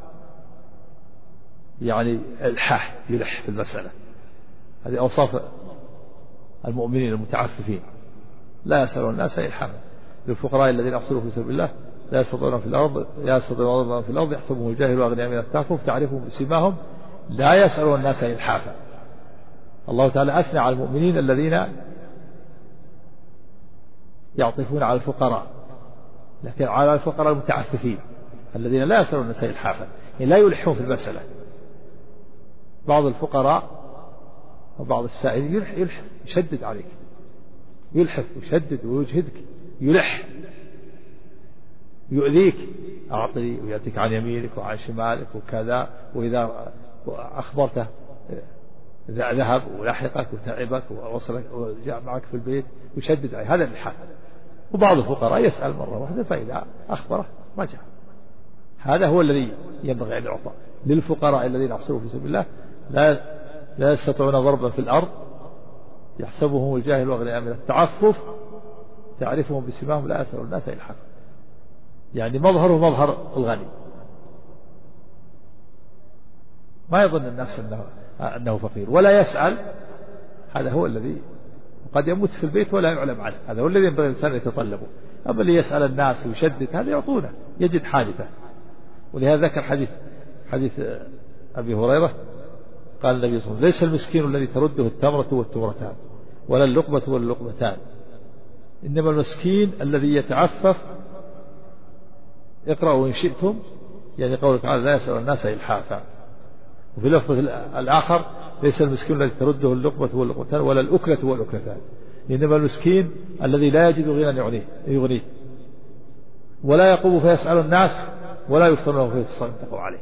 يعني الحاح يلح في المسألة، هذه أوصاف المؤمنين المتعففين. لا يسألون الناس إلحافا، للفقراء الذين أحصلوا في سبيل الله لا يستطيعون في الأرض يحسبهم الجاهل أغنياء من التعفف تعرفهم بسيماهم لا يسألون الناس إلحافا. الله تعالى أثنى على المؤمنين الذين يعطفون على الفقراء، لكن على الفقراء المتعففين الذين لا يسألون الناس إلحافا، يعني لا يلحون في المسألة. بعض الفقراء وبعض السائلين يلح يشدد عليك، يلحف ويشدد ويجهدك، يلح يؤذيك، أعطي ويأتيك عن يمينك وعن شمالك وكذا، وإذا أخبرته ذهب ولحقك وتعبك ووصلك وجاء معك في البيت ويشدد عليه، هذا الإلحاف. وبعض الفقراء يسأل مرة واحدة فإذا أخبره رجع، هذا هو الذي ينبغي أن يعطى للفقراء الذين أحصلوا في سبيل الله لا يستطيعون ضربا في الأرض يحسبهم الجاهل أغنياء من التعفف تعرفهم بسماهم لا يسألون الناس إلحافا. يعني مظهره مظهر الغني، ما يظن الناس أنه فقير ولا يسأل. هذا هو الذي قد يموت في البيت ولا يعلم عنه، هذا هو الذي ينبغي الإنسان يتطلبه. أما اللي يسأل الناس ويشدد هذا يعطونه، يجد حاجته. ولهذا ذكر حديث أبي هريرة قال النبي صلى الله عليه وسلم: ليس المسكين الذي ترده التمرة والتمرتان ولا اللقمة واللقمتان، إنما المسكين الذي يتعفف. اقرأوا إن شئتم، يعني قوله تعالى: لا يسأل الناس إلحافا. وفي لفظ الآخر: ليس المسكين الذي ترده اللقمة واللقمتان ولا الأكلة والأكلتان، إنما المسكين الذي لا يجد غنى يغنيه ولا يقوم فيسأل الناس ولا يفطر له فيتصدقوا عليه.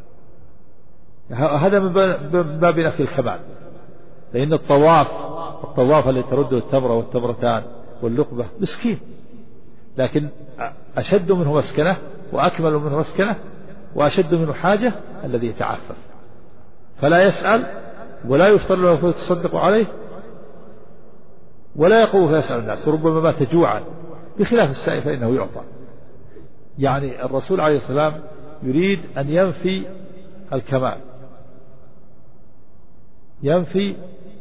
هذا من باب نفي الكمال، لأن الطواف الذي ترده التمرة والتمرتان واللقمة مسكين، لكن أشد منه مسكنة وأكمل منه مسكنة وأشد منه حاجة الذي يتعفف فلا يسأل ولا يفطر له فيتصدق عليه ولا يقوم فيسأل الناس، وربما مات جوعا، بخلاف السائل فإنه يعطى. يعني الرسول عليه السلام يريد أن ينفي الكمال، ينفي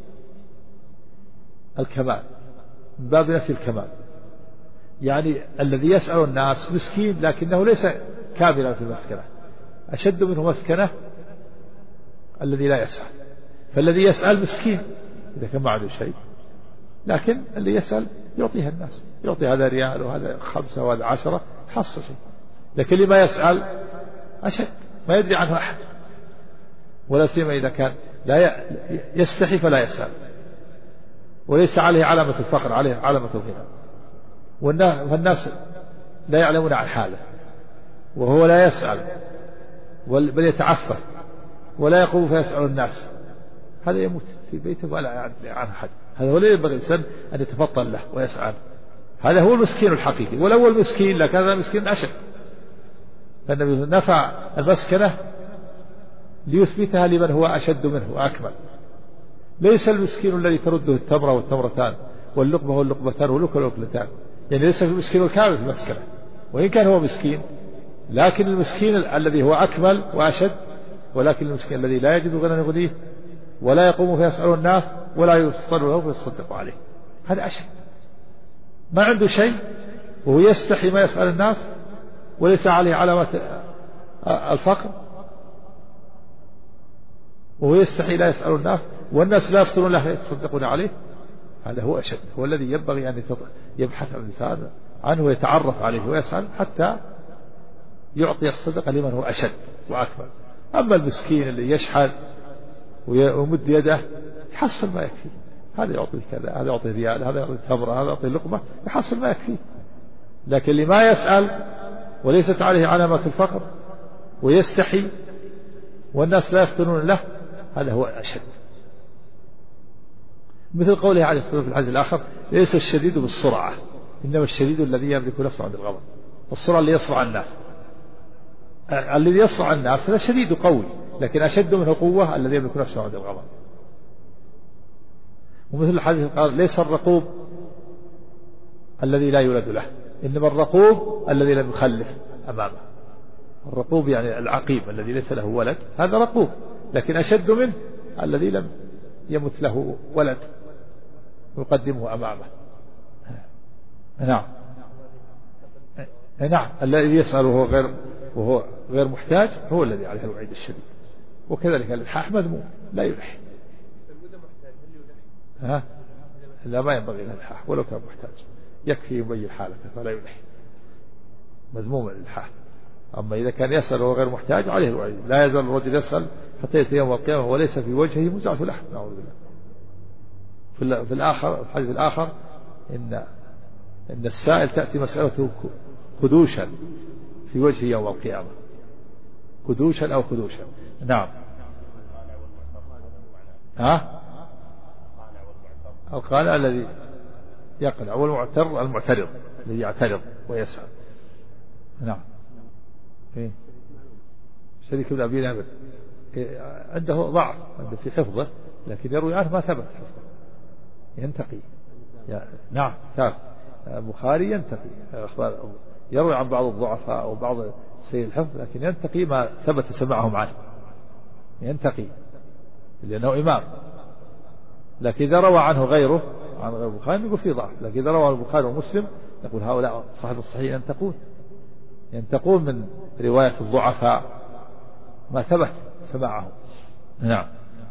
الكمال من باب نفي الكمال. يعني الذي يسأل الناس مسكين لكنه ليس كاملا في المسكنة، أشد منه مسكنة الذي لا يسأل. فالذي يسأل مسكين إذا كان ما عنده شيء، لكن اللي يسأل يعطيها الناس، يعطي هذا ريال وهذا 5 وهذا 10 حصل شيء. لكن اللي ما يسأل أشد، ما يدري عنه أحد، ولا سيما إذا كان لا يستحي فلا يسأل، وليس عليه علامة الفقر، عليه علامة الغنى، والناس لا يعلمون عن حاله، وهو لا يسأل بل يتعفف ولا يقوم فيسأل الناس، هذا يموت في بيته ولا يعلم عن أحد. هذا هو الذي ينبغي الإنسان أن يتفطن له ويسأل. هذا هو المسكين الحقيقي، ولو المسكين لكن هذا مسكين أشد. فالنبي نفع المسكنة ليثبتها لمن هو أشد منه وأكمل. ليس المسكين الذي ترده التمرة والتمرتان واللقمة واللقمتان والأكل والأكلتان، يعني ليس المسكين الكامل في المسكنة، وإن كان هو مسكين، لكن المسكين الذي هو أكمل وأشد، ولكن المسكين الذي لا يجد غنى يغنيه ولا يقوم فيسأل الناس ولا يفطر له فيصدق عليه، هذا أشد. ما عنده شيء وهو يستحي ما يسأل الناس وليس عليه علامات الفقر، وهو يستحي لا يسأل الناس والناس لا يفطرون له فيتصدقون عليه، هذا هو أشد. هو الذي ينبغي أن يبحث الإنسان عنه ويتعرف عليه ويسأل حتى يعطي الصدقة لمن هو أشد وأكبر. أما المسكين اللي يشحذ ويمد يده يحصل ما يكفي، هذا يعطي كذا، هذا يعطي ريال، هذا يعطي تمرة، هذا يعطي لقمة، يحصل ما يكفي. لكن اللي ما يسأل وليست عليه علامة الفقر ويستحي والناس لا يفتنون له، هذا هو أشد. مثل قوله عليه الصلاة والسلام في الحديث الآخر: ليس الشديد بالسرعة، إنما الشديد الذي يملك نفسه عند الغضب. السرعة اللي يصرع الناس، الذي يصرع الناس هذا شديد قوي، لكن أشد منه قوة الذي يملك نفسه عند الغضب. ومثل الحديث قال: ليس الرقوب الذي لا يولد له، إنما الرقوب الذي لم يخلف أمامه. الرقوب يعني العقيم الذي ليس له ولد، هذا رقوب، لكن أشد منه الذي لم يمت له ولد يقدمه أمامه. نعم نعم، الذي يسأل وهو غير محتاج هو الذي عليه الوعيد الشديد. وكذلك الإلحاح مذموم، لا يلح. لا، ما ينبغي الإلحاح ولو كان محتاج، يكفي يبين حالته فلا يلح، مذموم الإلحاح. أما إذا كان يسأل وهو غير محتاج عليه الوعيد: لا يزال الرجل يسأل حتى يأتي يوم القيامة وليس في وجهه مزعة لحم، نعوذ بالله. في الحديث الآخر إن السائل تأتي مسألته خدوشا في وجهه يوم القيامة، خدوشا أو خدوشا. نعم. القانع الذي يقنع، والمعتر المعترض الذي يعترض ويسأل. نعم. شريك بن أبي نمر عنده ضعف في حفظه، لكن يروي عنه ما ثبت حفظه، ينتقي. نعم، كان البخاري ينتقي أخبار، يروي عن بعض الضعفاء أو بعض سيء الحفظ، لكن ينتقي ما ثبت سماعهم عنه، ينتقي لأنه إمام. لكن إذا روى عنه غيره عن غير البخاري يقول فيه ضعف، لكن إذا روى البخاري ومسلم يقول هؤلاء صاحب الصحيح ينتقون من رواية الضعفاء ما ثبت سماعهم. نعم.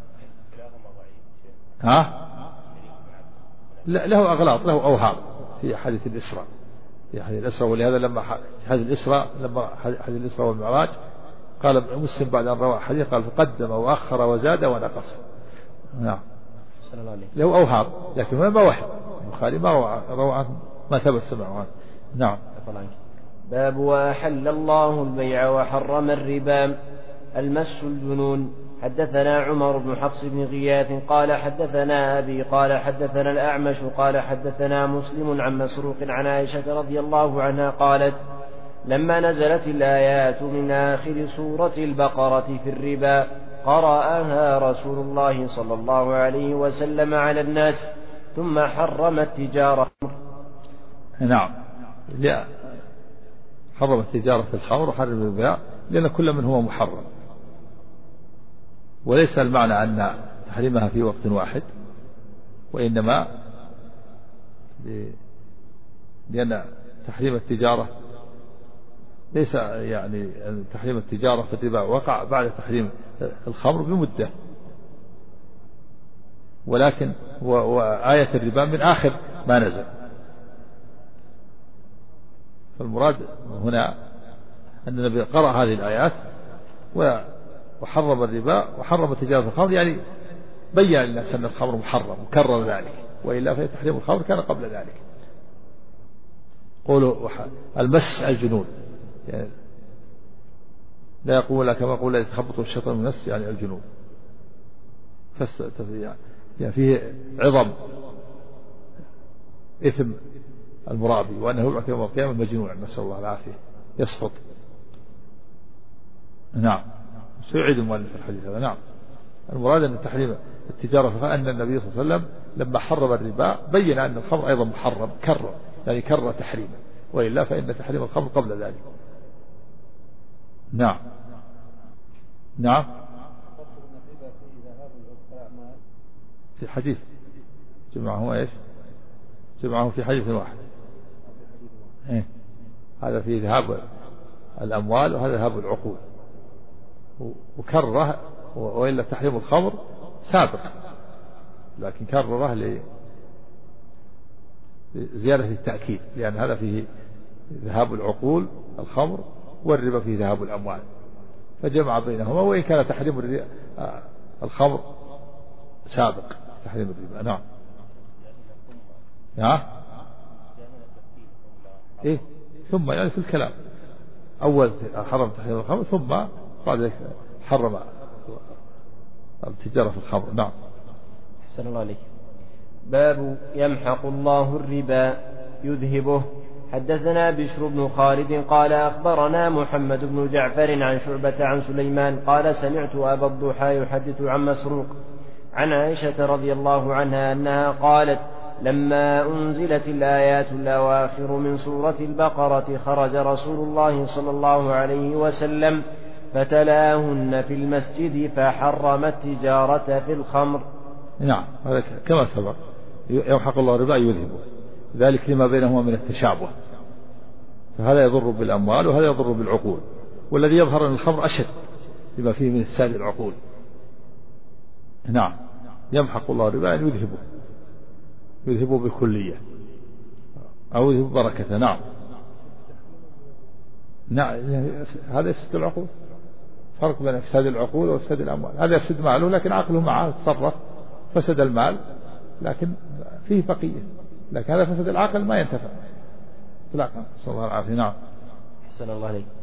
لا، له أغلاط، له أوهام في حديث الإسراء، ولهذا لما حديث الإسراء والمعراج قال مسلم بعد أن روى حديث قال فقدم وأخر وزاد ونقص. نعم. له أوهام، لكن ما وحي البخاري ما روى عنه ما ثبت سماعه عنه. نعم. باب وأحل الله البيع وحرم الربا. المس الجنون. حدثنا عمر بن حفص بن غياث قال حدثنا أبي قال حدثنا الأعمش قال حدثنا مسلم عن مسروق عن عائشة رضي الله عنها قالت لما نزلت الآيات من آخر سورة البقرة في الربا قرأها رسول الله صلى الله عليه وسلم على الناس ثم حرم التجارة. نعم. لا، حرم التجارة في الخمر وحرم البيع لأن كل من هو محرم، وليس المعنى أن تحريمها في وقت واحد، وإنما لأن تحريم التجارة ليس يعني تحريم التجارة في الربا وقع بعد تحريم الخمر بمدة، ولكن وآية الربا من آخر ما نزل. فالمراد هنا أن النبي قرأ هذه الآيات وحرم الربا وحرم تجارة الخمر، يعني بين للناس أن الخمر محرم وكرر ذلك، وإلا فتحريم الخمر كان قبل ذلك. قولوا المس الجنون، يعني لا يقول لك كما يقول يتخبط الشيطان من النفس، يعني الجنون يعني فيه عظم إثم المرابي، وأنه يبعث يوم القيامة مجنون، نسأل الله العافية، يسقط. نعم. سيعيد المؤلف الحديث هذا. نعم. المراد أن تحريم التجارة فأن النبي صلى الله عليه وسلم لما حرم الربا بين أن الخمر أيضا محرم، كرر تحريمه، وإلا فإن تحريم الخمر قبل ذلك. نعم. نعم. في حديث جمعه ايش؟ جمعه في حديث واحد. إيه؟ هذا فيه ذهاب الأموال وهذا ذهاب العقول، وكرره، وإلا تحريم الخمر سابق، لكن كرره لزيادة التأكيد، لأن هذا فيه ذهاب العقول الخمر، والربا فيه ذهاب الأموال، فجمع بينهما، وإن كان تحريم الخمر سابق تحريم الربا. نعم. إيه؟ ثم يعني في الكلام أول حرم تحريم الخمر، ثم بعد ذلك حرم التجارة في الخمر. نعم. أحسن الله عليك. باب يمحق الله الربا يذهبه. حدثنا بشر بن خالد قال أخبرنا محمد بن جعفر عن شعبة عن سليمان قال سمعت أبا الضحى يحدث عن مسروق عن عائشة رضي الله عنها أنها قالت لما أنزلت الآيات الأواخر من سورة البقرة خرج رسول الله صلى الله عليه وسلم فتلاهن في المسجد فحرم التجارة في الخمر. نعم. هذا كما سبق، يمحق الله الربا يذهبه، ذلك لما بينهما من التشابه، فهذا يضر بالأموال وهذا يضر بالعقول، والذي يظهر أن الخمر أشد لما فيه من إفساد العقول. نعم. يمحق الله الربا أن يذهبه بالكلية أو يذهب بركته. نعم. نعم. هذا يفسد العقول، فرق بين إفساد العقول وإفساد الأموال. هذا يفسد ماله لكن عقله معه تصرف، فسد المال لكن فيه بقية، لكن هذا فسد العقل ما ينتفع بالعقل. صلى الله عليه وسلم. نعم. أحسن الله عليك.